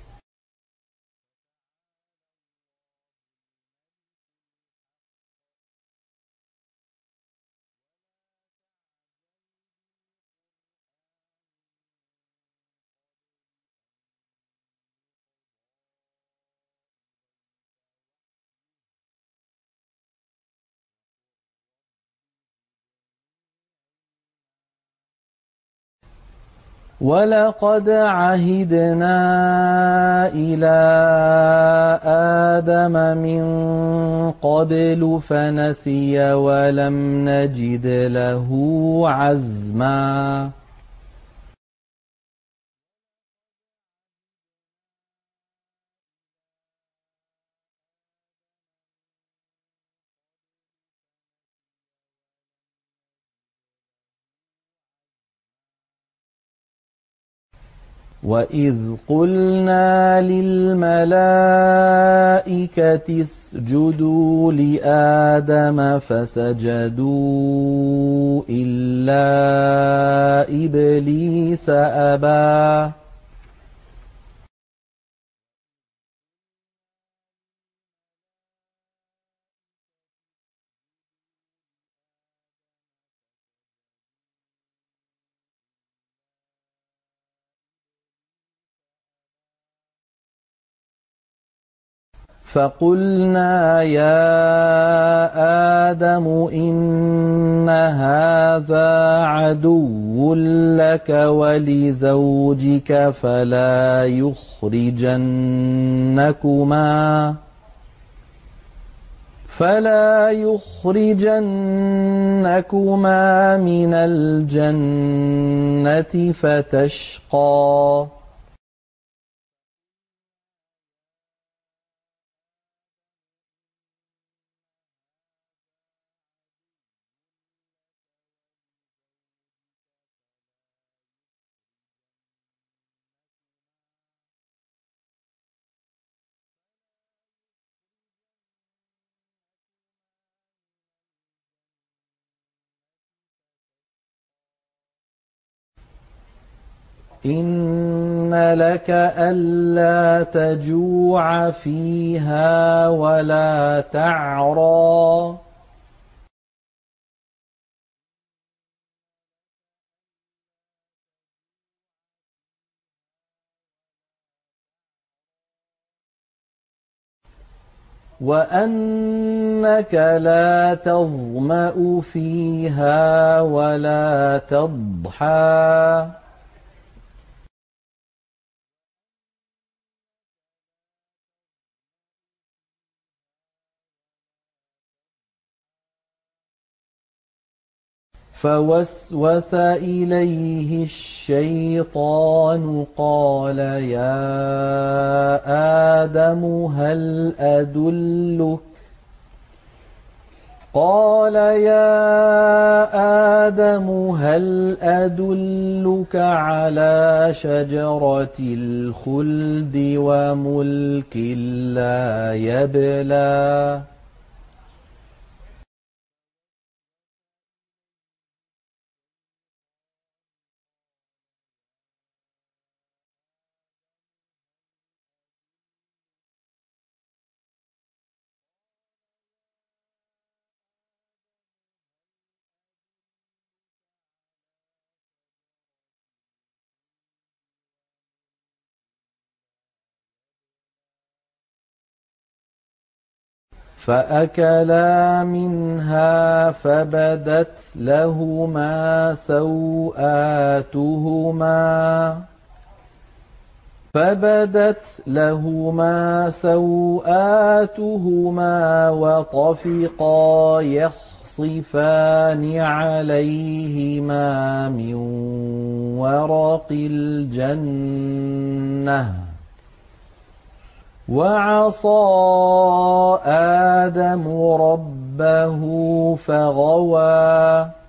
ولقد عهدنا إلى آدم من قبل فنسي ولم نجد له عزما. وَإِذْ قُلْنَا لِلْمَلَائِكَةِ اسْجُدُوا لِآدَمَ فَسَجَدُوا إِلَّا إِبْلِيسَ أَبَىٰ فقلنا يا آدم إن هذا عدو لك ولزوجك فلا يخرجنكما فلا يخرجنكما من الجنة فتشقى إن لك ألا تجوع فيها ولا تعرى وأنك لا تظمأ فيها ولا تضحى فوسوس إليه الشيطان قال يا آدم هل أدلك قال يا آدم هل أدلك على شجرة الخلد وملك لا يبلى فأكلا منها فبدت لهما سوآتهما فبدت لهما سوآتهما وطفقا يخصفان عليهما من ورق الجنة وعصى آدم ربه فغوى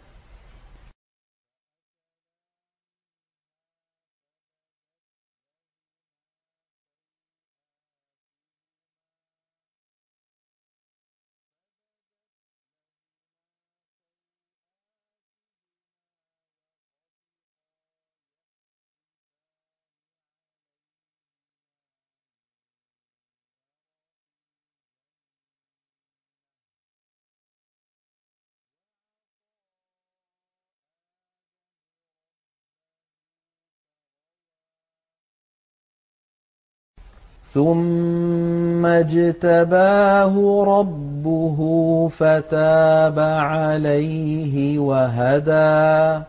ثم اجتباه ربه فتاب عليه وهدى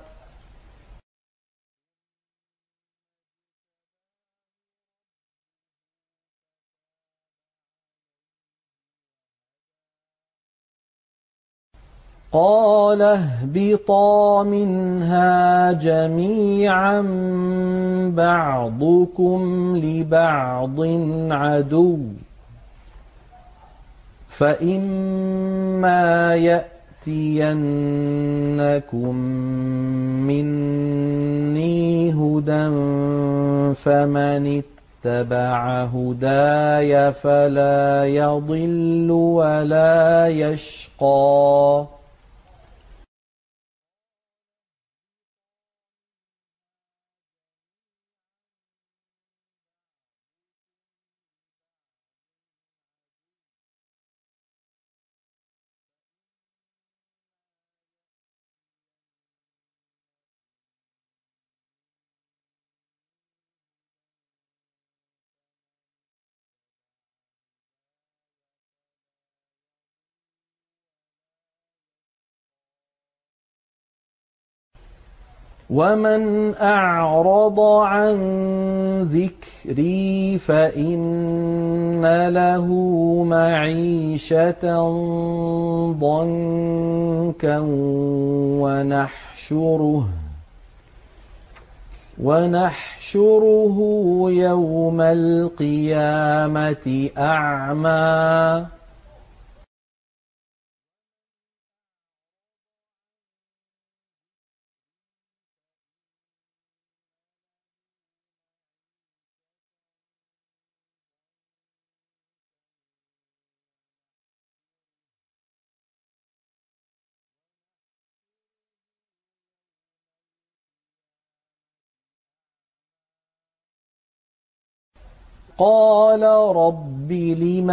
قال اهبطا منها جميعا بعضكم لبعض عدو فإما يأتينكم مني هدى فمن اتبع هداي فلا يضل ولا يشقى ومن أعرض عن ذكري فإن له معيشة ضنكا ونحشره ونحشره يوم القيامة أعمى قال رب لم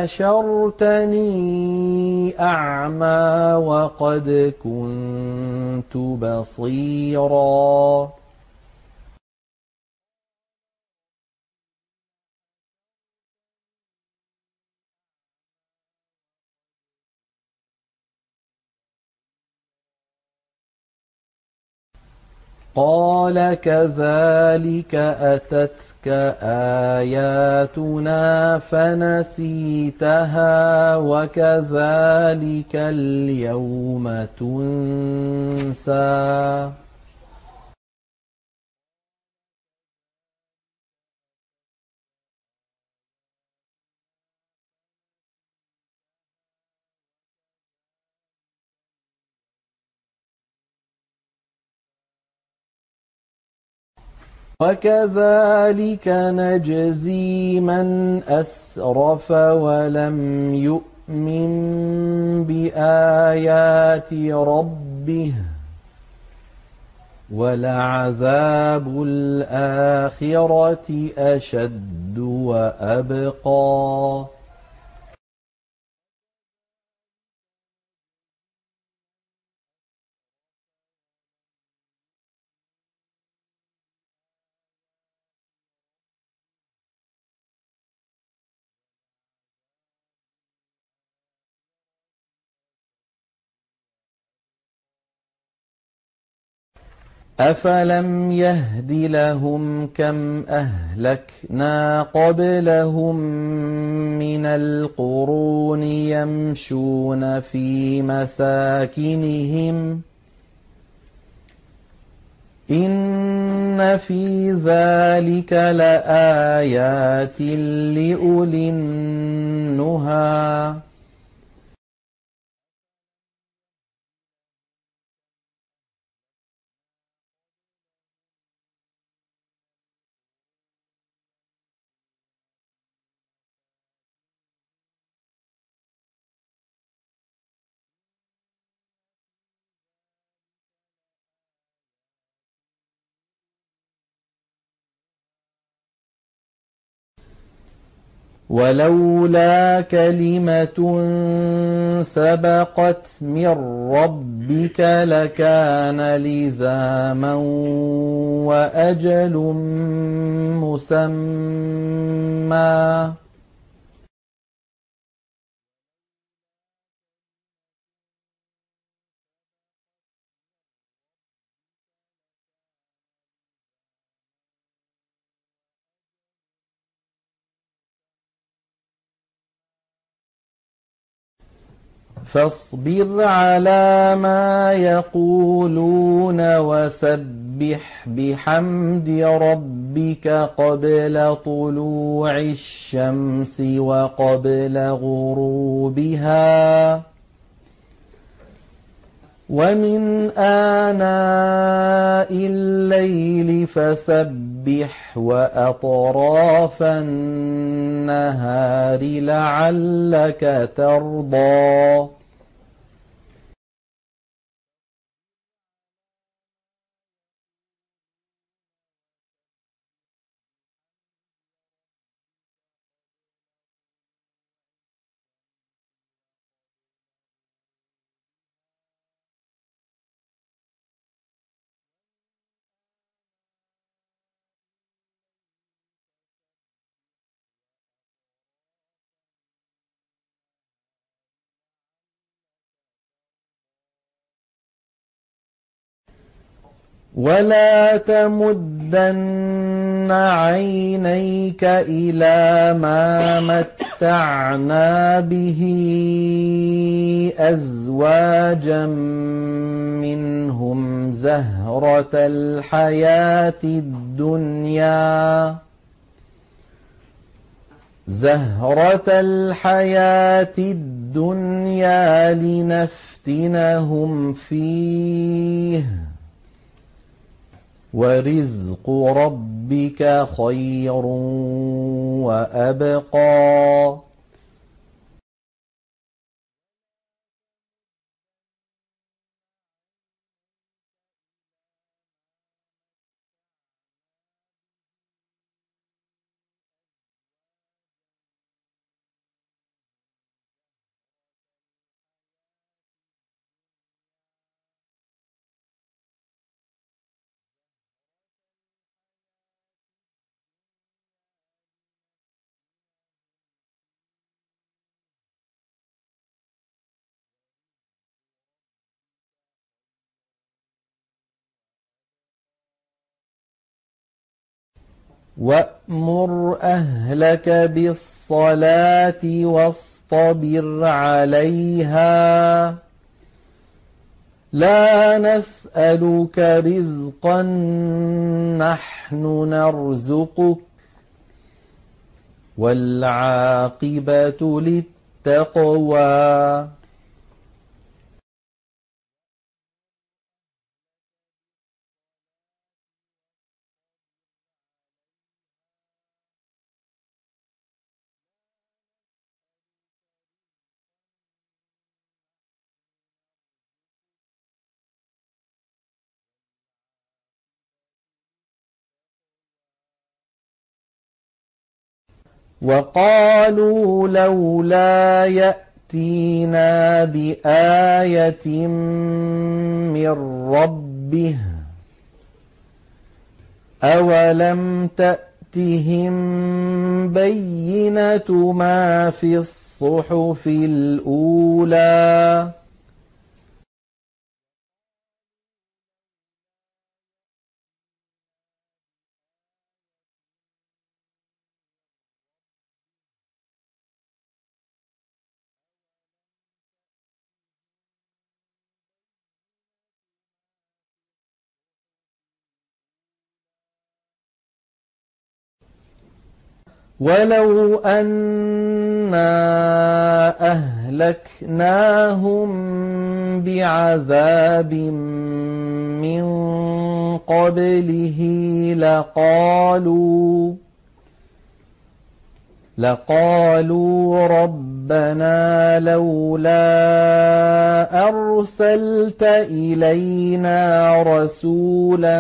حشرتني أعمى وقد كنت بصيرا قال كذلك أتتك آياتنا فنسيتها وكذلك اليوم تنسى وكذلك نجزي من أسرف ولم يؤمن بآيات ربه ولعذاب الآخرة أشد وأبقى أفلم يهد لهم كم أهلكنا قبلهم من القرون يمشون في مساكنهم إن في ذلك لآيات لأولي النهى ولولا كلمة سبقت من ربك لكان لزاما وأجل مسمى فاصبر على ما يقولون وسبح بحمد ربك قبل طلوع الشمس وقبل غروبها ومن آناء الليل فسبح وأطراف النهار لعلك ترضى ولا تمدن عينيك إلى ما متعنا به أزواجا منهم زهرة الحياة الدنيا زهرة الحياة الدنيا لنفتنهم فيه ورزق ربك خير وأبقى وأمر أهلك بالصلاة واصطبر عليها لا نسألك رزقا نحن نرزقك والعاقبة للتقوى وقالوا لولا يأتينا بآية من ربه أولم تأتهم بينة ما في الصحف الأولى ولو أنا أهلكناهم بعذاب من قبله لقالوا لقالوا ربنا لولا أرسلت إلينا رسولا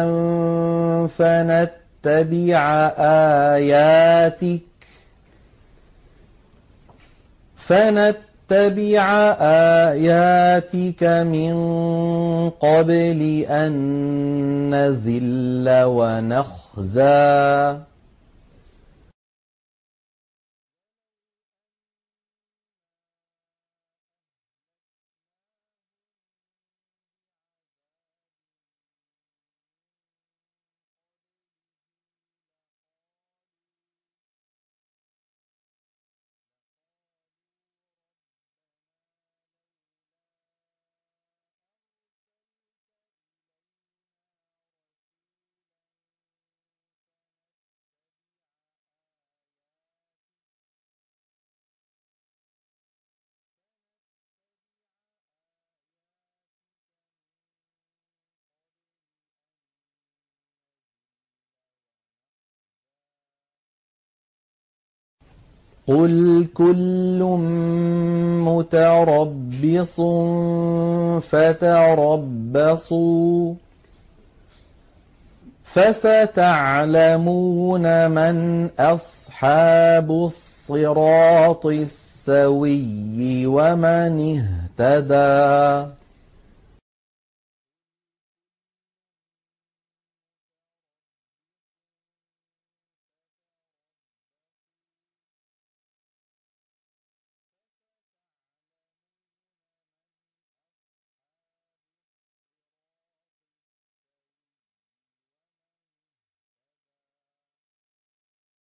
فنتبع آياتك فنتبع آياتك من قبل أن نذل ونخزى قل كل متربص فتربصوا فستعلمون من أصحاب الصراط السوي ومن اهتدى